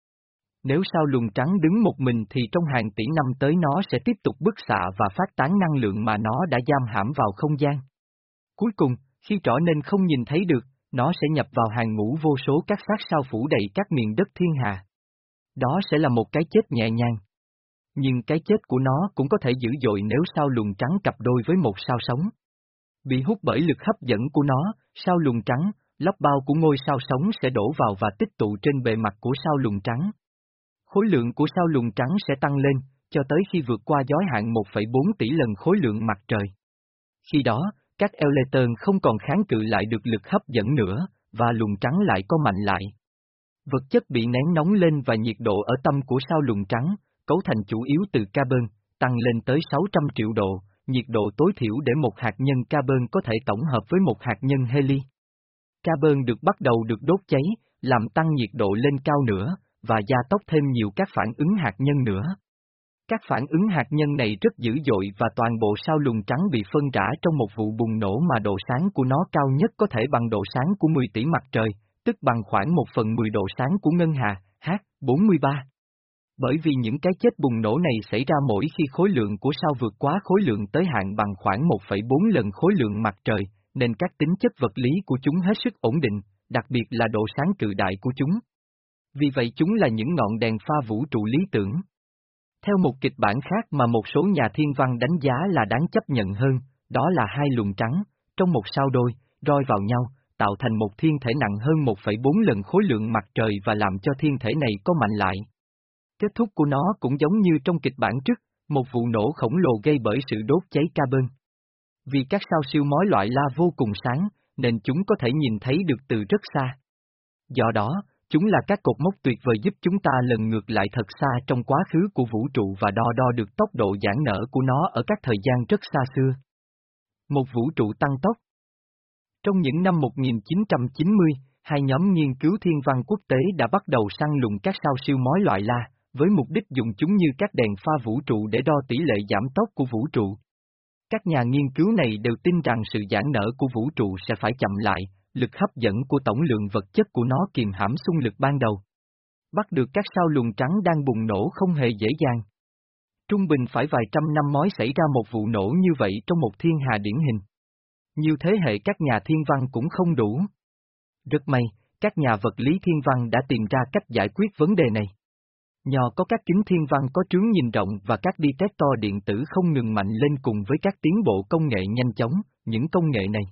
Nếu sao lùn trắng đứng một mình thì trong hàng tỷ năm tới nó sẽ tiếp tục bức xạ và phát tán năng lượng mà nó đã giam hãm vào không gian. Cuối cùng, khi trở nên không nhìn thấy được, nó sẽ nhập vào hàng ngũ vô số các xác sao phủ đầy các miền đất thiên hà. Đó sẽ là một cái chết nhẹ nhàng. Nhưng cái chết của nó cũng có thể dữ dội nếu sao lùn trắng cặp đôi với một sao sống. Bị hút bởi lực hấp dẫn của nó, sao lùn trắng, lớp bao của ngôi sao sống sẽ đổ vào và tích tụ trên bề mặt của sao lùn trắng. Khối lượng của sao lùn trắng sẽ tăng lên, cho tới khi vượt qua giới hạn một phẩy bốn tỷ lần khối lượng mặt trời. Khi đó, các Eleton không còn kháng cự lại được lực hấp dẫn nữa, và lùn trắng lại có mạnh lại. Vật chất bị nén nóng lên và nhiệt độ ở tâm của sao lùn trắng, cấu thành chủ yếu từ carbon, tăng lên tới sáu trăm triệu độ, nhiệt độ tối thiểu để một hạt nhân carbon có thể tổng hợp với một hạt nhân heli. Carbon được bắt đầu được đốt cháy, làm tăng nhiệt độ lên cao nữa, và gia tốc thêm nhiều các phản ứng hạt nhân nữa. Các phản ứng hạt nhân này rất dữ dội và toàn bộ sao lùn trắng bị phân rã trong một vụ bùng nổ mà độ sáng của nó cao nhất có thể bằng độ sáng của mười tỷ mặt trời, tức bằng khoảng một phần mười độ sáng của ngân hà, H bốn mươi ba. Bởi vì những cái chết bùng nổ này xảy ra mỗi khi khối lượng của sao vượt quá khối lượng tới hạn bằng khoảng một phẩy bốn lần khối lượng mặt trời, nên các tính chất vật lý của chúng hết sức ổn định, đặc biệt là độ sáng cự đại của chúng. Vì vậy chúng là những ngọn đèn pha vũ trụ lý tưởng. Theo một kịch bản khác mà một số nhà thiên văn đánh giá là đáng chấp nhận hơn, đó là hai luồng trắng, trong một sao đôi, roi vào nhau, tạo thành một thiên thể nặng hơn một phẩy bốn lần khối lượng mặt trời và làm cho thiên thể này có mạnh lại. Kết thúc của nó cũng giống như trong kịch bản trước, một vụ nổ khổng lồ gây bởi sự đốt cháy carbon. Vì các sao siêu mối loại La vô cùng sáng, nên chúng có thể nhìn thấy được từ rất xa. Do đó, chúng là các cột mốc tuyệt vời giúp chúng ta lần ngược lại thật xa trong quá khứ của vũ trụ và đo đo được tốc độ giãn nở của nó ở các thời gian rất xa xưa. Một vũ trụ tăng tốc. Trong những năm một nghìn chín trăm chín mươi, hai nhóm nghiên cứu thiên văn quốc tế đã bắt đầu săn lùng các sao siêu mối loại La, với mục đích dùng chúng như các đèn pha vũ trụ để đo tỷ lệ giảm tốc của vũ trụ. Các nhà nghiên cứu này đều tin rằng sự giãn nở của vũ trụ sẽ phải chậm lại, lực hấp dẫn của tổng lượng vật chất của nó kìm hãm xung lực ban đầu. Bắt được các sao lùn trắng đang bùng nổ không hề dễ dàng. Trung bình phải vài trăm năm mới xảy ra một vụ nổ như vậy trong một thiên hà điển hình. Nhiều thế hệ các nhà thiên văn cũng không đủ. Rất may, các nhà vật lý thiên văn đã tìm ra cách giải quyết vấn đề này. Nhờ có các kính thiên văn có trướng nhìn rộng và các detector điện tử không ngừng mạnh lên cùng với các tiến bộ công nghệ nhanh chóng, những công nghệ này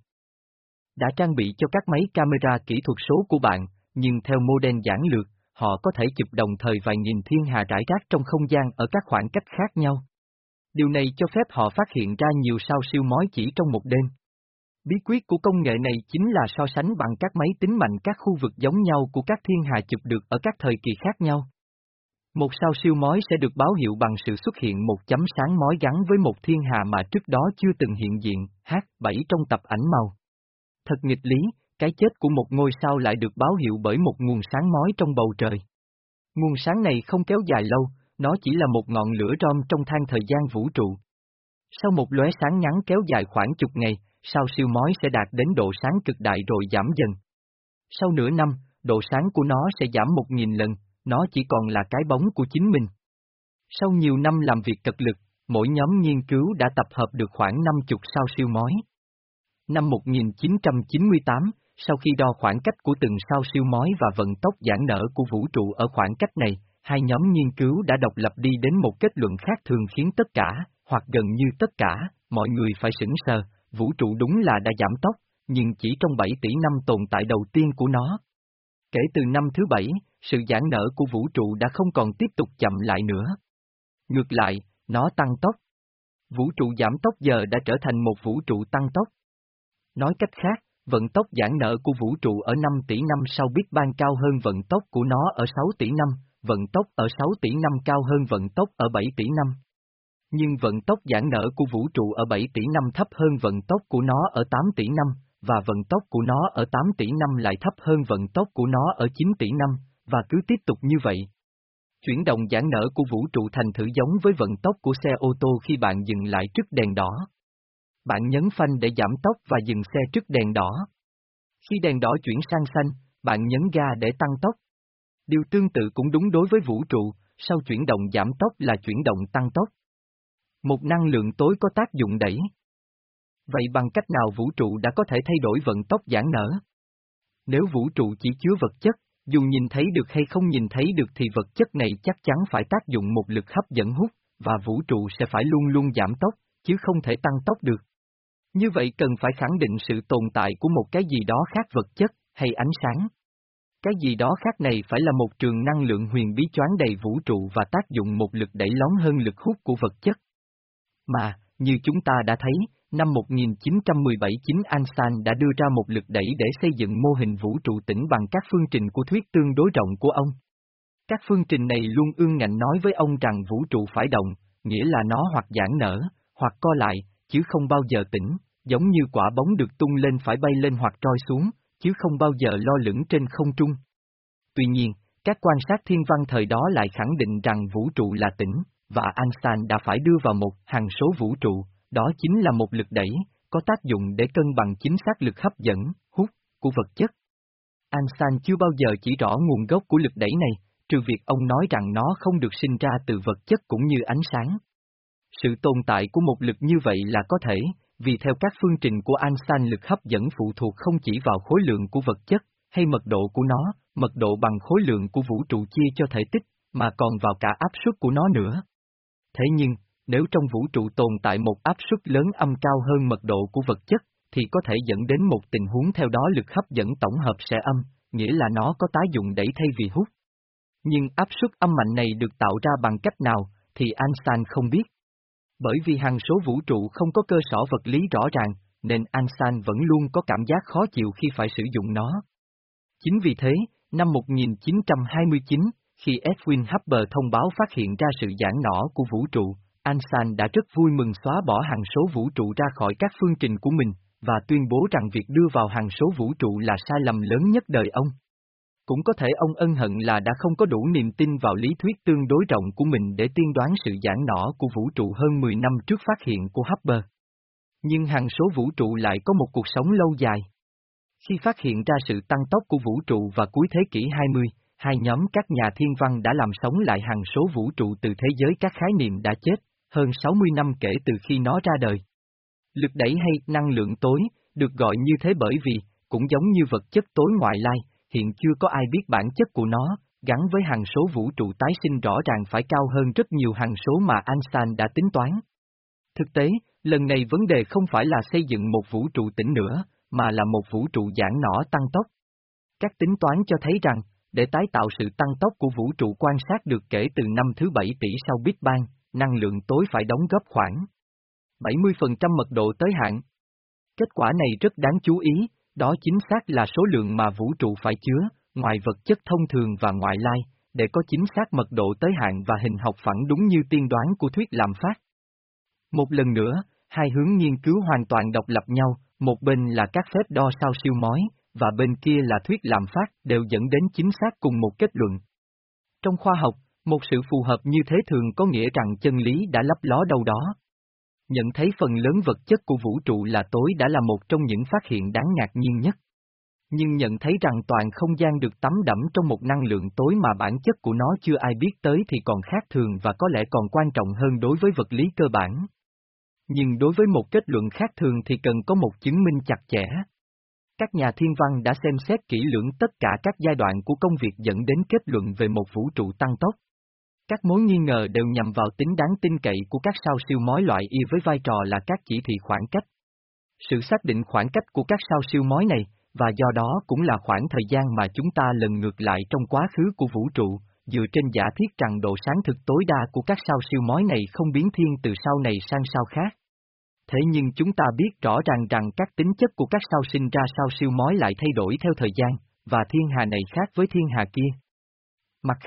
đã trang bị cho các máy camera kỹ thuật số của bạn, nhưng theo mô đen giản lược, họ có thể chụp đồng thời vài nghìn thiên hà rải rác trong không gian ở các khoảng cách khác nhau. Điều này cho phép họ phát hiện ra nhiều sao siêu mối chỉ trong một đêm. Bí quyết của công nghệ này chính là so sánh bằng các máy tính mạnh các khu vực giống nhau của các thiên hà chụp được ở các thời kỳ khác nhau. Một sao siêu mối sẽ được báo hiệu bằng sự xuất hiện một chấm sáng mối gắn với một thiên hà mà trước đó chưa từng hiện diện, H bảy trong tập ảnh màu. Thật nghịch lý, cái chết của một ngôi sao lại được báo hiệu bởi một nguồn sáng mối trong bầu trời. Nguồn sáng này không kéo dài lâu, nó chỉ là một ngọn lửa rom trong than thời gian vũ trụ. Sau một lóe sáng ngắn kéo dài khoảng chục ngày, sao siêu mối sẽ đạt đến độ sáng cực đại rồi giảm dần. Sau nửa năm, độ sáng của nó sẽ giảm một nghìn lần, nó chỉ còn là cái bóng của chính mình. Sau nhiều năm làm việc cật lực, mỗi nhóm nghiên cứu đã tập hợp được khoảng năm mươi sao siêu mối. Năm một nghìn chín trăm chín mươi tám, sau khi đo khoảng cách của từng sao siêu mối và vận tốc giãn nở của vũ trụ ở khoảng cách này, hai nhóm nghiên cứu đã độc lập đi đến một kết luận khác thường khiến tất cả, hoặc gần như tất cả, mọi người phải sửng sờ, vũ trụ đúng là đã giảm tốc, nhưng chỉ trong bảy tỷ năm tồn tại đầu tiên của nó. Kể từ năm thứ bảy, sự giãn nở của vũ trụ đã không còn tiếp tục chậm lại nữa. Ngược lại, nó tăng tốc. Vũ trụ giảm tốc giờ đã trở thành một vũ trụ tăng tốc. Nói cách khác, vận tốc giãn nở của vũ trụ ở năm tỷ năm sau Big Bang cao hơn vận tốc của nó ở sáu tỷ năm, vận tốc ở sáu tỷ năm cao hơn vận tốc ở bảy tỷ năm. Nhưng vận tốc giãn nở của vũ trụ ở bảy tỷ năm thấp hơn vận tốc của nó ở tám tỷ năm, và vận tốc của nó ở tám tỷ năm lại thấp hơn vận tốc của nó ở chín tỷ năm, và cứ tiếp tục như vậy. Chuyển động giãn nở của vũ trụ thành thử giống với vận tốc của xe ô tô khi bạn dừng lại trước đèn đỏ. Bạn nhấn phanh để giảm tốc và dừng xe trước đèn đỏ. Khi đèn đỏ chuyển sang xanh, bạn nhấn ga để tăng tốc. Điều tương tự cũng đúng đối với vũ trụ, sau chuyển động giảm tốc là chuyển động tăng tốc. Một năng lượng tối có tác dụng đẩy. Vậy bằng cách nào vũ trụ đã có thể thay đổi vận tốc giãn nở? Nếu vũ trụ chỉ chứa vật chất, dù nhìn thấy được hay không nhìn thấy được thì vật chất này chắc chắn phải tác dụng một lực hấp dẫn hút, và vũ trụ sẽ phải luôn luôn giảm tốc, chứ không thể tăng tốc được. Như vậy cần phải khẳng định sự tồn tại của một cái gì đó khác vật chất, hay ánh sáng. Cái gì đó khác này phải là một trường năng lượng huyền bí choáng đầy vũ trụ và tác dụng một lực đẩy lớn hơn lực hút của vật chất. Mà, như chúng ta đã thấy, năm một nghìn chín trăm mười bảy chính Einstein đã đưa ra một lực đẩy để xây dựng mô hình vũ trụ tĩnh bằng các phương trình của thuyết tương đối rộng của ông. Các phương trình này luôn ương ngạnh nói với ông rằng vũ trụ phải động, nghĩa là nó hoặc giãn nở, hoặc co lại, chứ không bao giờ tĩnh, giống như quả bóng được tung lên phải bay lên hoặc trôi xuống, chứ không bao giờ lo lửng trên không trung. Tuy nhiên, các quan sát thiên văn thời đó lại khẳng định rằng vũ trụ là tĩnh, và Einstein đã phải đưa vào một hằng số vũ trụ, đó chính là một lực đẩy, có tác dụng để cân bằng chính xác lực hấp dẫn, hút, của vật chất. Einstein chưa bao giờ chỉ rõ nguồn gốc của lực đẩy này, trừ việc ông nói rằng nó không được sinh ra từ vật chất cũng như ánh sáng. Sự tồn tại của một lực như vậy là có thể, vì theo các phương trình của Einstein lực hấp dẫn phụ thuộc không chỉ vào khối lượng của vật chất, hay mật độ của nó, mật độ bằng khối lượng của vũ trụ chia cho thể tích, mà còn vào cả áp suất của nó nữa. Thế nhưng, nếu trong vũ trụ tồn tại một áp suất lớn âm cao hơn mật độ của vật chất, thì có thể dẫn đến một tình huống theo đó lực hấp dẫn tổng hợp sẽ âm, nghĩa là nó có tác dụng đẩy thay vì hút. Nhưng áp suất âm mạnh này được tạo ra bằng cách nào, thì Einstein không biết. Bởi vì hằng số vũ trụ không có cơ sở vật lý rõ ràng, nên Einstein vẫn luôn có cảm giác khó chịu khi phải sử dụng nó. Chính vì thế, năm một nghìn chín trăm hai mươi chín, khi Edwin Hubble thông báo phát hiện ra sự giãn nở của vũ trụ, Einstein đã rất vui mừng xóa bỏ hằng số vũ trụ ra khỏi các phương trình của mình, và tuyên bố rằng việc đưa vào hằng số vũ trụ là sai lầm lớn nhất đời ông. Cũng có thể ông ân hận là đã không có đủ niềm tin vào lý thuyết tương đối rộng của mình để tiên đoán sự giãn nở của vũ trụ hơn mười năm trước phát hiện của Hubble. Nhưng hằng số vũ trụ lại có một cuộc sống lâu dài. Khi phát hiện ra sự tăng tốc của vũ trụ vào cuối thế kỷ hai mươi, hai nhóm các nhà thiên văn đã làm sống lại hằng số vũ trụ từ thế giới các khái niệm đã chết, hơn sáu mươi năm kể từ khi nó ra đời. Lực đẩy hay năng lượng tối, được gọi như thế bởi vì, cũng giống như vật chất tối ngoại lai, hiện chưa có ai biết bản chất của nó, gắn với hằng số vũ trụ tái sinh rõ ràng phải cao hơn rất nhiều hằng số mà Einstein đã tính toán. Thực tế, lần này vấn đề không phải là xây dựng một vũ trụ tĩnh nữa, mà là một vũ trụ giãn nở tăng tốc. Các tính toán cho thấy rằng, để tái tạo sự tăng tốc của vũ trụ quan sát được kể từ năm thứ bảy tỷ sau Big Bang, năng lượng tối phải đóng góp khoảng bảy mươi phần trăm mật độ tới hạn. Kết quả này rất đáng chú ý, đó chính xác là số lượng mà vũ trụ phải chứa, ngoài vật chất thông thường và ngoại lai, để có chính xác mật độ tới hạn và hình học phẳng đúng như tiên đoán của thuyết làm phát. Một lần nữa, hai hướng nghiên cứu hoàn toàn độc lập nhau, một bên là các phép đo sao siêu mối, và bên kia là thuyết làm phát, đều dẫn đến chính xác cùng một kết luận. Trong khoa học, một sự phù hợp như thế thường có nghĩa rằng chân lý đã lấp ló đâu đó. Nhận thấy phần lớn vật chất của vũ trụ là tối đã là một trong những phát hiện đáng ngạc nhiên nhất. Nhưng nhận thấy rằng toàn không gian được tắm đẫm trong một năng lượng tối mà bản chất của nó chưa ai biết tới thì còn khác thường và có lẽ còn quan trọng hơn đối với vật lý cơ bản. Nhưng đối với một kết luận khác thường thì cần có một chứng minh chặt chẽ. Các nhà thiên văn đã xem xét kỹ lưỡng tất cả các giai đoạn của công việc dẫn đến kết luận về một vũ trụ tăng tốc. Các mối nghi ngờ đều nhằm vào tính đáng tin cậy của các sao siêu mối loại Y với vai trò là các chỉ thị khoảng cách. Sự xác định khoảng cách của các sao siêu mối này, và do đó cũng là khoảng thời gian mà chúng ta lần ngược lại trong quá khứ của vũ trụ, dựa trên giả thiết rằng độ sáng thực tối đa của các sao siêu mối này không biến thiên từ sao này sang sao khác. Thế nhưng chúng ta biết rõ ràng rằng các tính chất của các sao sinh ra sao siêu mối lại thay đổi theo thời gian, và thiên hà này khác với thiên hà kia. Mặt khác,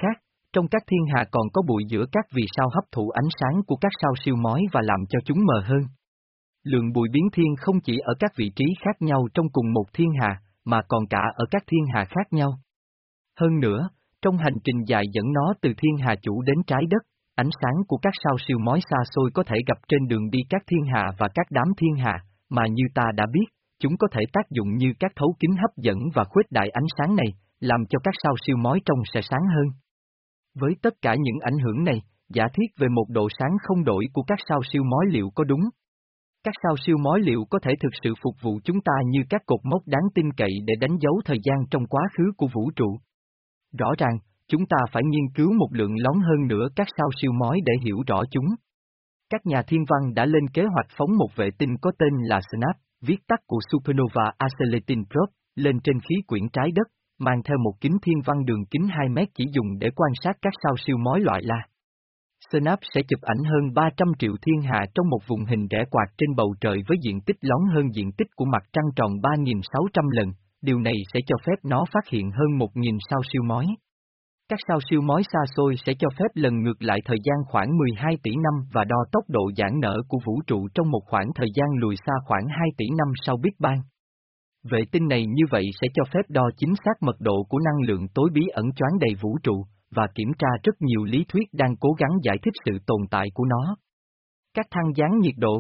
trong các thiên hà còn có bụi giữa các vì sao hấp thụ ánh sáng của các sao siêu mối và làm cho chúng mờ hơn. Lượng bụi biến thiên không chỉ ở các vị trí khác nhau trong cùng một thiên hà, mà còn cả ở các thiên hà khác nhau. Hơn nữa, trong hành trình dài dẫn nó từ thiên hà chủ đến trái đất, ánh sáng của các sao siêu mối xa xôi có thể gặp trên đường đi các thiên hà và các đám thiên hà, mà như ta đã biết, chúng có thể tác dụng như các thấu kính hấp dẫn và khuếch đại ánh sáng này, làm cho các sao siêu mối trông sẽ sáng hơn. Với tất cả những ảnh hưởng này, giả thiết về một độ sáng không đổi của các sao siêu mối liệu có đúng? Các sao siêu mối liệu có thể thực sự phục vụ chúng ta như các cột mốc đáng tin cậy để đánh dấu thời gian trong quá khứ của vũ trụ? Rõ ràng, chúng ta phải nghiên cứu một lượng lớn hơn nữa các sao siêu mối để hiểu rõ chúng. Các nhà thiên văn đã lên kế hoạch phóng một vệ tinh có tên là SNAP, viết tắt của Supernova Accelerating Probe, lên trên khí quyển trái đất, mang theo một kính thiên văn đường kính hai mét chỉ dùng để quan sát các sao siêu mối loại La. SNAP sẽ chụp ảnh hơn ba trăm triệu thiên hà trong một vùng hình rẽ quạt trên bầu trời với diện tích lớn hơn diện tích của mặt trăng tròn ba nghìn sáu trăm lần, điều này sẽ cho phép nó phát hiện hơn một nghìn sao siêu mối. Các sao siêu mối xa xôi sẽ cho phép lần ngược lại thời gian khoảng mười hai tỷ năm và đo tốc độ giãn nở của vũ trụ trong một khoảng thời gian lùi xa khoảng hai tỷ năm sau Big Bang. Vệ tinh này như vậy sẽ cho phép đo chính xác mật độ của năng lượng tối bí ẩn choán đầy vũ trụ, và kiểm tra rất nhiều lý thuyết đang cố gắng giải thích sự tồn tại của nó. Các thang gián nhiệt độ.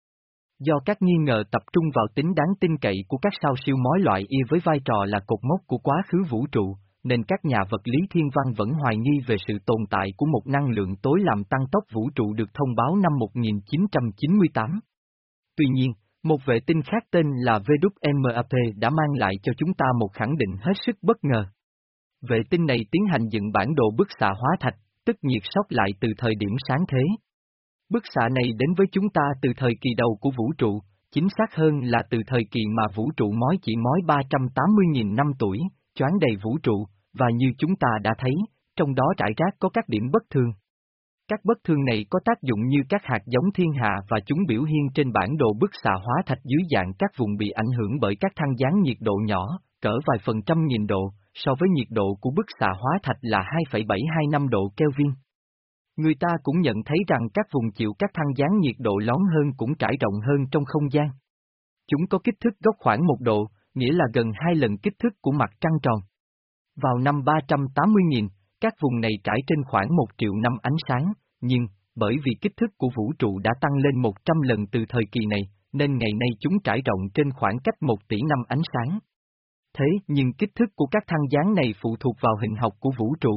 Do các nghi ngờ tập trung vào tính đáng tin cậy của các sao siêu mối loại Y với vai trò là cột mốc của quá khứ vũ trụ, nên các nhà vật lý thiên văn vẫn hoài nghi về sự tồn tại của một năng lượng tối làm tăng tốc vũ trụ được thông báo năm một nghìn chín trăm chín mươi tám. Tuy nhiên, một vệ tinh khác tên là vê kép em a pê đã mang lại cho chúng ta một khẳng định hết sức bất ngờ. Vệ tinh này tiến hành dựng bản đồ bức xạ hóa thạch, tức nhiệt sót lại từ thời điểm sáng thế. Bức xạ này đến với chúng ta từ thời kỳ đầu của vũ trụ, chính xác hơn là từ thời kỳ mà vũ trụ mối chỉ mối ba trăm tám mươi nghìn năm tuổi, choán đầy vũ trụ, và như chúng ta đã thấy, trong đó rải rác có các điểm bất thường. Các bất thường này có tác dụng như các hạt giống thiên hà và chúng biểu hiện trên bản đồ bức xạ hóa thạch dưới dạng các vùng bị ảnh hưởng bởi các thang gián nhiệt độ nhỏ, cỡ vài phần trăm nghìn độ, so với nhiệt độ của bức xạ hóa thạch là hai phẩy bảy hai năm độ Kelvin. Người ta cũng nhận thấy rằng các vùng chịu các thang gián nhiệt độ lớn hơn cũng trải rộng hơn trong không gian. Chúng có kích thước góc khoảng một độ, nghĩa là gần hai lần kích thước của mặt trăng tròn. Vào năm ba trăm tám mươi nghìn, các vùng này trải trên khoảng một triệu năm ánh sáng, nhưng, bởi vì kích thước của vũ trụ đã tăng lên một trăm lần từ thời kỳ này, nên ngày nay chúng trải rộng trên khoảng cách một tỷ năm ánh sáng. Thế nhưng kích thước của các thang gián này phụ thuộc vào hình học của vũ trụ.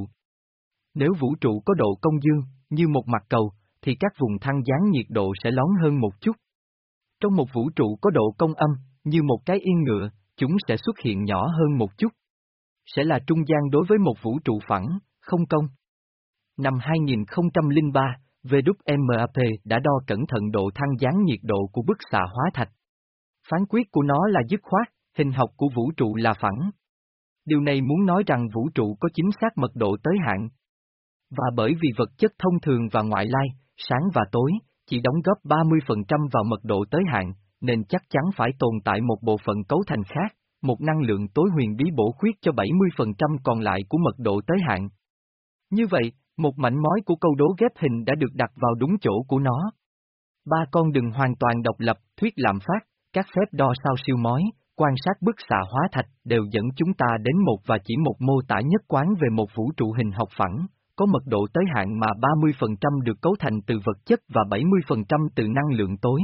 Nếu vũ trụ có độ cong dương, như một mặt cầu, thì các vùng thang gián nhiệt độ sẽ lớn hơn một chút. Trong một vũ trụ có độ cong âm, như một cái yên ngựa, chúng sẽ xuất hiện nhỏ hơn một chút. Sẽ là trung gian đối với một vũ trụ phẳng, không cong. Năm hai nghìn không trăm lẻ ba, vê kép em a pê đã đo cẩn thận độ thang gián nhiệt độ của bức xạ hóa thạch. Phán quyết của nó là dứt khoát, hình học của vũ trụ là phẳng. Điều này muốn nói rằng vũ trụ có chính xác mật độ tới hạn. Và bởi vì vật chất thông thường và ngoại lai, sáng và tối, chỉ đóng góp ba mươi phần trăm vào mật độ tới hạn, nên chắc chắn phải tồn tại một bộ phận cấu thành khác, một năng lượng tối huyền bí bổ khuyết cho bảy mươi phần trăm còn lại của mật độ tới hạn. Như vậy, một mảnh mối của câu đố ghép hình đã được đặt vào đúng chỗ của nó. Ba con đường hoàn toàn độc lập, thuyết lạm phát, các phép đo sao siêu mối, quan sát bức xạ hóa thạch đều dẫn chúng ta đến một và chỉ một mô tả nhất quán về một vũ trụ hình học phẳng, có mật độ tới hạn mà ba mươi phần trăm được cấu thành từ vật chất và bảy mươi phần trăm từ năng lượng tối.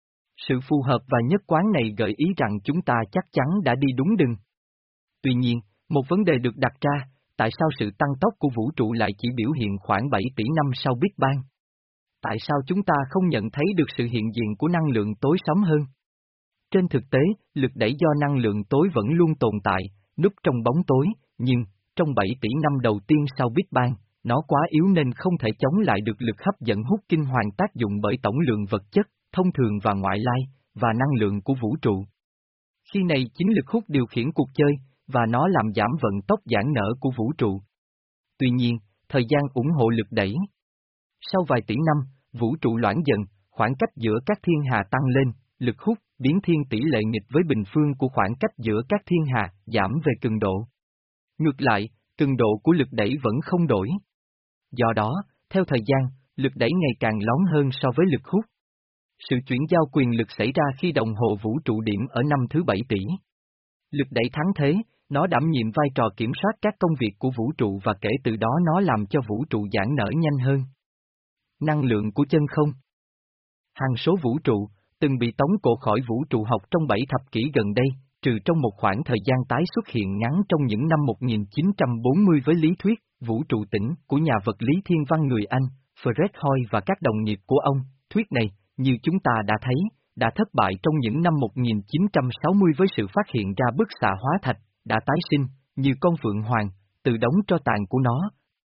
Sự phù hợp và nhất quán này gợi ý rằng chúng ta chắc chắn đã đi đúng đường. Tuy nhiên, một vấn đề được đặt ra, tại sao sự tăng tốc của vũ trụ lại chỉ biểu hiện khoảng bảy tỷ năm sau Big Bang? Tại sao chúng ta không nhận thấy được sự hiện diện của năng lượng tối sớm hơn? Trên thực tế, lực đẩy do năng lượng tối vẫn luôn tồn tại, núp trong bóng tối, nhưng, trong bảy tỷ năm đầu tiên sau Big Bang, nó quá yếu nên không thể chống lại được lực hấp dẫn hút kinh hoàng tác dụng bởi tổng lượng vật chất, thông thường và ngoại lai, và năng lượng của vũ trụ. Khi này chính lực hút điều khiển cuộc chơi, và nó làm giảm vận tốc giãn nở của vũ trụ. Tuy nhiên, thời gian ủng hộ lực đẩy. Sau vài tỷ năm, vũ trụ loãng dần, khoảng cách giữa các thiên hà tăng lên, lực hút, biến thiên tỷ lệ nghịch với bình phương của khoảng cách giữa các thiên hà, giảm về cường độ. Ngược lại, cường độ của lực đẩy vẫn không đổi. Do đó, theo thời gian, lực đẩy ngày càng lớn hơn so với lực hút. Sự chuyển giao quyền lực xảy ra khi đồng hồ vũ trụ điểm ở năm thứ bảy tỷ. Lực đẩy thắng thế, nó đảm nhiệm vai trò kiểm soát các công việc của vũ trụ và kể từ đó nó làm cho vũ trụ giãn nở nhanh hơn. Năng lượng của chân không. Hằng số vũ trụ, từng bị tống cổ khỏi vũ trụ học trong bảy thập kỷ gần đây, trừ trong một khoảng thời gian tái xuất hiện ngắn trong những năm một nghìn chín trăm bốn mươi với lý thuyết, vũ trụ tĩnh của nhà vật lý thiên văn người Anh, Fred Hoyle và các đồng nghiệp của ông. Thuyết này, như chúng ta đã thấy, đã thất bại trong những năm một nghìn chín trăm sáu mươi với sự phát hiện ra bức xạ hóa thạch, đã tái sinh, như con phượng hoàng, từ đống tro tàn của nó.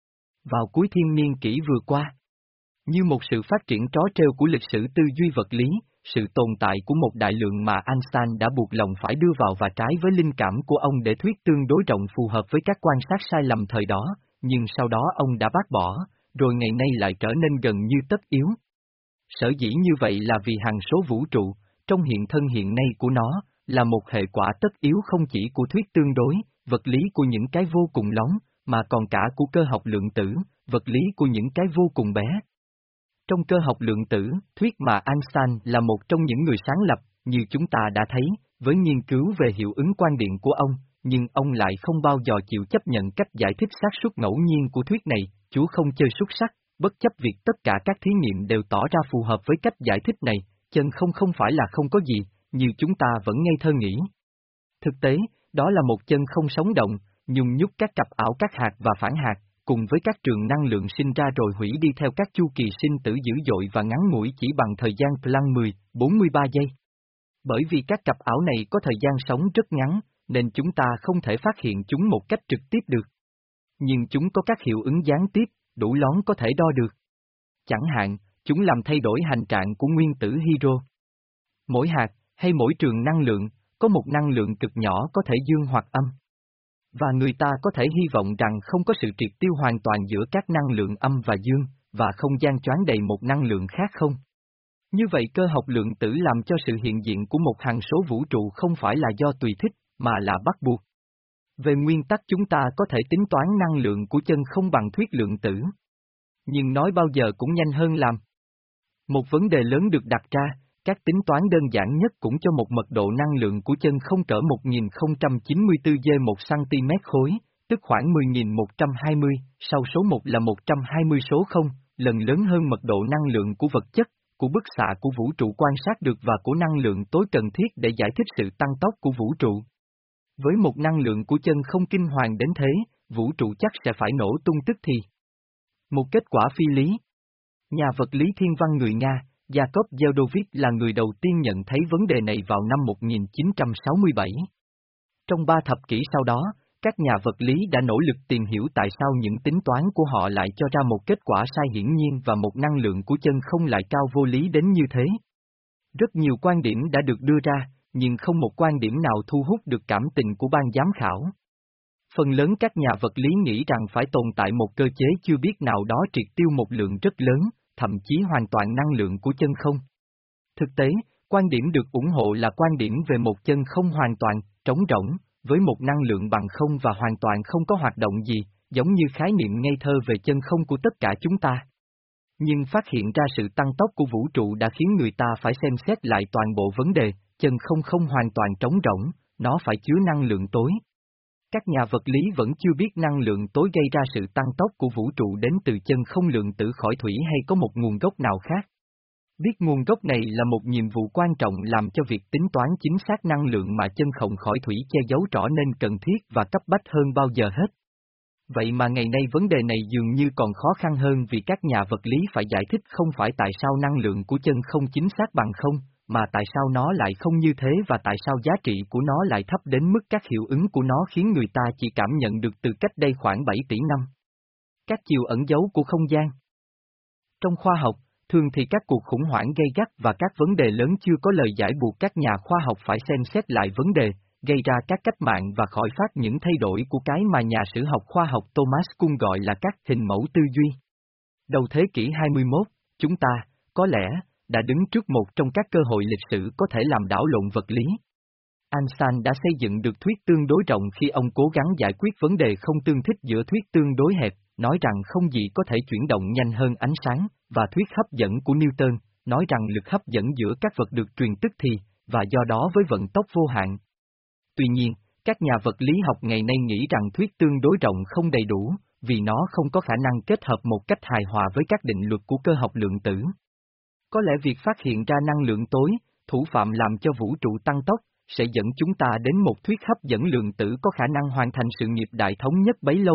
Vào cuối thiên niên kỷ vừa qua, như một sự phát triển tró trêu của lịch sử tư duy vật lý, sự tồn tại của một đại lượng mà Einstein đã buộc lòng phải đưa vào và trái với linh cảm của ông để thuyết tương đối rộng phù hợp với các quan sát sai lầm thời đó, nhưng sau đó ông đã bác bỏ, rồi ngày nay lại trở nên gần như tất yếu. Sở dĩ như vậy là vì hằng số vũ trụ, trong hiện thân hiện nay của nó, là một hệ quả tất yếu không chỉ của thuyết tương đối, vật lý của những cái vô cùng lớn, mà còn cả của cơ học lượng tử, vật lý của những cái vô cùng bé. Trong cơ học lượng tử, thuyết mà Einstein là một trong những người sáng lập, như chúng ta đã thấy, với nghiên cứu về hiệu ứng quang điện của ông, nhưng ông lại không bao giờ chịu chấp nhận cách giải thích xác suất ngẫu nhiên của thuyết này, Chúa không chơi xuất sắc, bất chấp việc tất cả các thí nghiệm đều tỏ ra phù hợp với cách giải thích này, chân không không phải là không có gì, như chúng ta vẫn ngây thơ nghĩ. Thực tế, đó là một chân không sống động, nhung nhúc các cặp ảo các hạt và phản hạt, cùng với các trường năng lượng sinh ra rồi hủy đi theo các chu kỳ sinh tử dữ dội và ngắn ngủi chỉ bằng thời gian Planck mười, bốn mươi ba giây. Bởi vì các cặp ảo này có thời gian sống rất ngắn, nên chúng ta không thể phát hiện chúng một cách trực tiếp được. Nhưng chúng có các hiệu ứng gián tiếp, đủ lón có thể đo được. Chẳng hạn, chúng làm thay đổi hành trạng của nguyên tử hydro. Mỗi hạt, hay mỗi trường năng lượng, có một năng lượng cực nhỏ có thể dương hoặc âm. Và người ta có thể hy vọng rằng không có sự triệt tiêu hoàn toàn giữa các năng lượng âm và dương, và không gian choáng đầy một năng lượng khác không? Như vậy cơ học lượng tử làm cho sự hiện diện của một hằng số vũ trụ không phải là do tùy thích, mà là bắt buộc. Về nguyên tắc chúng ta có thể tính toán năng lượng của chân không bằng thuyết lượng tử. Nhưng nói bao giờ cũng nhanh hơn làm. Một vấn đề lớn được đặt ra, các tính toán đơn giản nhất cũng cho một mật độ năng lượng của chân không cỡ một nghìn không trăm chín mươi tư giê một cm khối, tức khoảng mười nghìn một trăm hai mươi, sau số một là một trăm hai mươi số không, lần lớn hơn mật độ năng lượng của vật chất, của bức xạ của vũ trụ quan sát được và của năng lượng tối cần thiết để giải thích sự tăng tốc của vũ trụ. Với một năng lượng của chân không kinh hoàng đến thế, vũ trụ chắc sẽ phải nổ tung tức thì. Một kết quả phi lý. Nhà vật lý thiên văn người Nga, Yakov Zeldovich là người đầu tiên nhận thấy vấn đề này vào năm một nghìn chín trăm sáu mươi bảy. Trong ba thập kỷ sau đó, các nhà vật lý đã nỗ lực tìm hiểu tại sao những tính toán của họ lại cho ra một kết quả sai hiển nhiên và một năng lượng của chân không lại cao vô lý đến như thế. Rất nhiều quan điểm đã được đưa ra, nhưng không một quan điểm nào thu hút được cảm tình của ban giám khảo. Phần lớn các nhà vật lý nghĩ rằng phải tồn tại một cơ chế chưa biết nào đó triệt tiêu một lượng rất lớn, thậm chí hoàn toàn năng lượng của chân không. Thực tế, quan điểm được ủng hộ là quan điểm về một chân không hoàn toàn, trống rỗng, với một năng lượng bằng không và hoàn toàn không có hoạt động gì, giống như khái niệm ngây thơ về chân không của tất cả chúng ta. Nhưng phát hiện ra sự tăng tốc của vũ trụ đã khiến người ta phải xem xét lại toàn bộ vấn đề, chân không không hoàn toàn trống rỗng, nó phải chứa năng lượng tối. Các nhà vật lý vẫn chưa biết năng lượng tối gây ra sự tăng tốc của vũ trụ đến từ chân không lượng tử khỏi thủy hay có một nguồn gốc nào khác. Biết nguồn gốc này là một nhiệm vụ quan trọng làm cho việc tính toán chính xác năng lượng mà chân không khỏi thủy che giấu trở nên cần thiết và cấp bách hơn bao giờ hết. Vậy mà ngày nay vấn đề này dường như còn khó khăn hơn vì các nhà vật lý phải giải thích không phải tại sao năng lượng của chân không chính xác bằng không, mà tại sao nó lại không như thế và tại sao giá trị của nó lại thấp đến mức các hiệu ứng của nó khiến người ta chỉ cảm nhận được từ cách đây khoảng bảy tỷ năm. Các chiều ẩn giấu của không gian. Trong khoa học, thường thì các cuộc khủng hoảng gây gắt và các vấn đề lớn chưa có lời giải buộc các nhà khoa học phải xem xét lại vấn đề, gây ra các cách mạng và khởi phát những thay đổi của cái mà nhà sử học khoa học Thomas Kuhn gọi là các hình mẫu tư duy. Đầu thế kỷ hai mươi mốt, chúng ta, có lẽ, đã đứng trước một trong các cơ hội lịch sử có thể làm đảo lộn vật lý. Einstein đã xây dựng được thuyết tương đối rộng khi ông cố gắng giải quyết vấn đề không tương thích giữa thuyết tương đối hẹp, nói rằng không gì có thể chuyển động nhanh hơn ánh sáng, và thuyết hấp dẫn của Newton, nói rằng lực hấp dẫn giữa các vật được truyền tức thì, và do đó với vận tốc vô hạn. Tuy nhiên, các nhà vật lý học ngày nay nghĩ rằng thuyết tương đối rộng không đầy đủ, vì nó không có khả năng kết hợp một cách hài hòa với các định luật của cơ học lượng tử. Có lẽ việc phát hiện ra năng lượng tối, thủ phạm làm cho vũ trụ tăng tốc, sẽ dẫn chúng ta đến một thuyết hấp dẫn lượng tử có khả năng hoàn thành sự nghiệp đại thống nhất bấy lâu.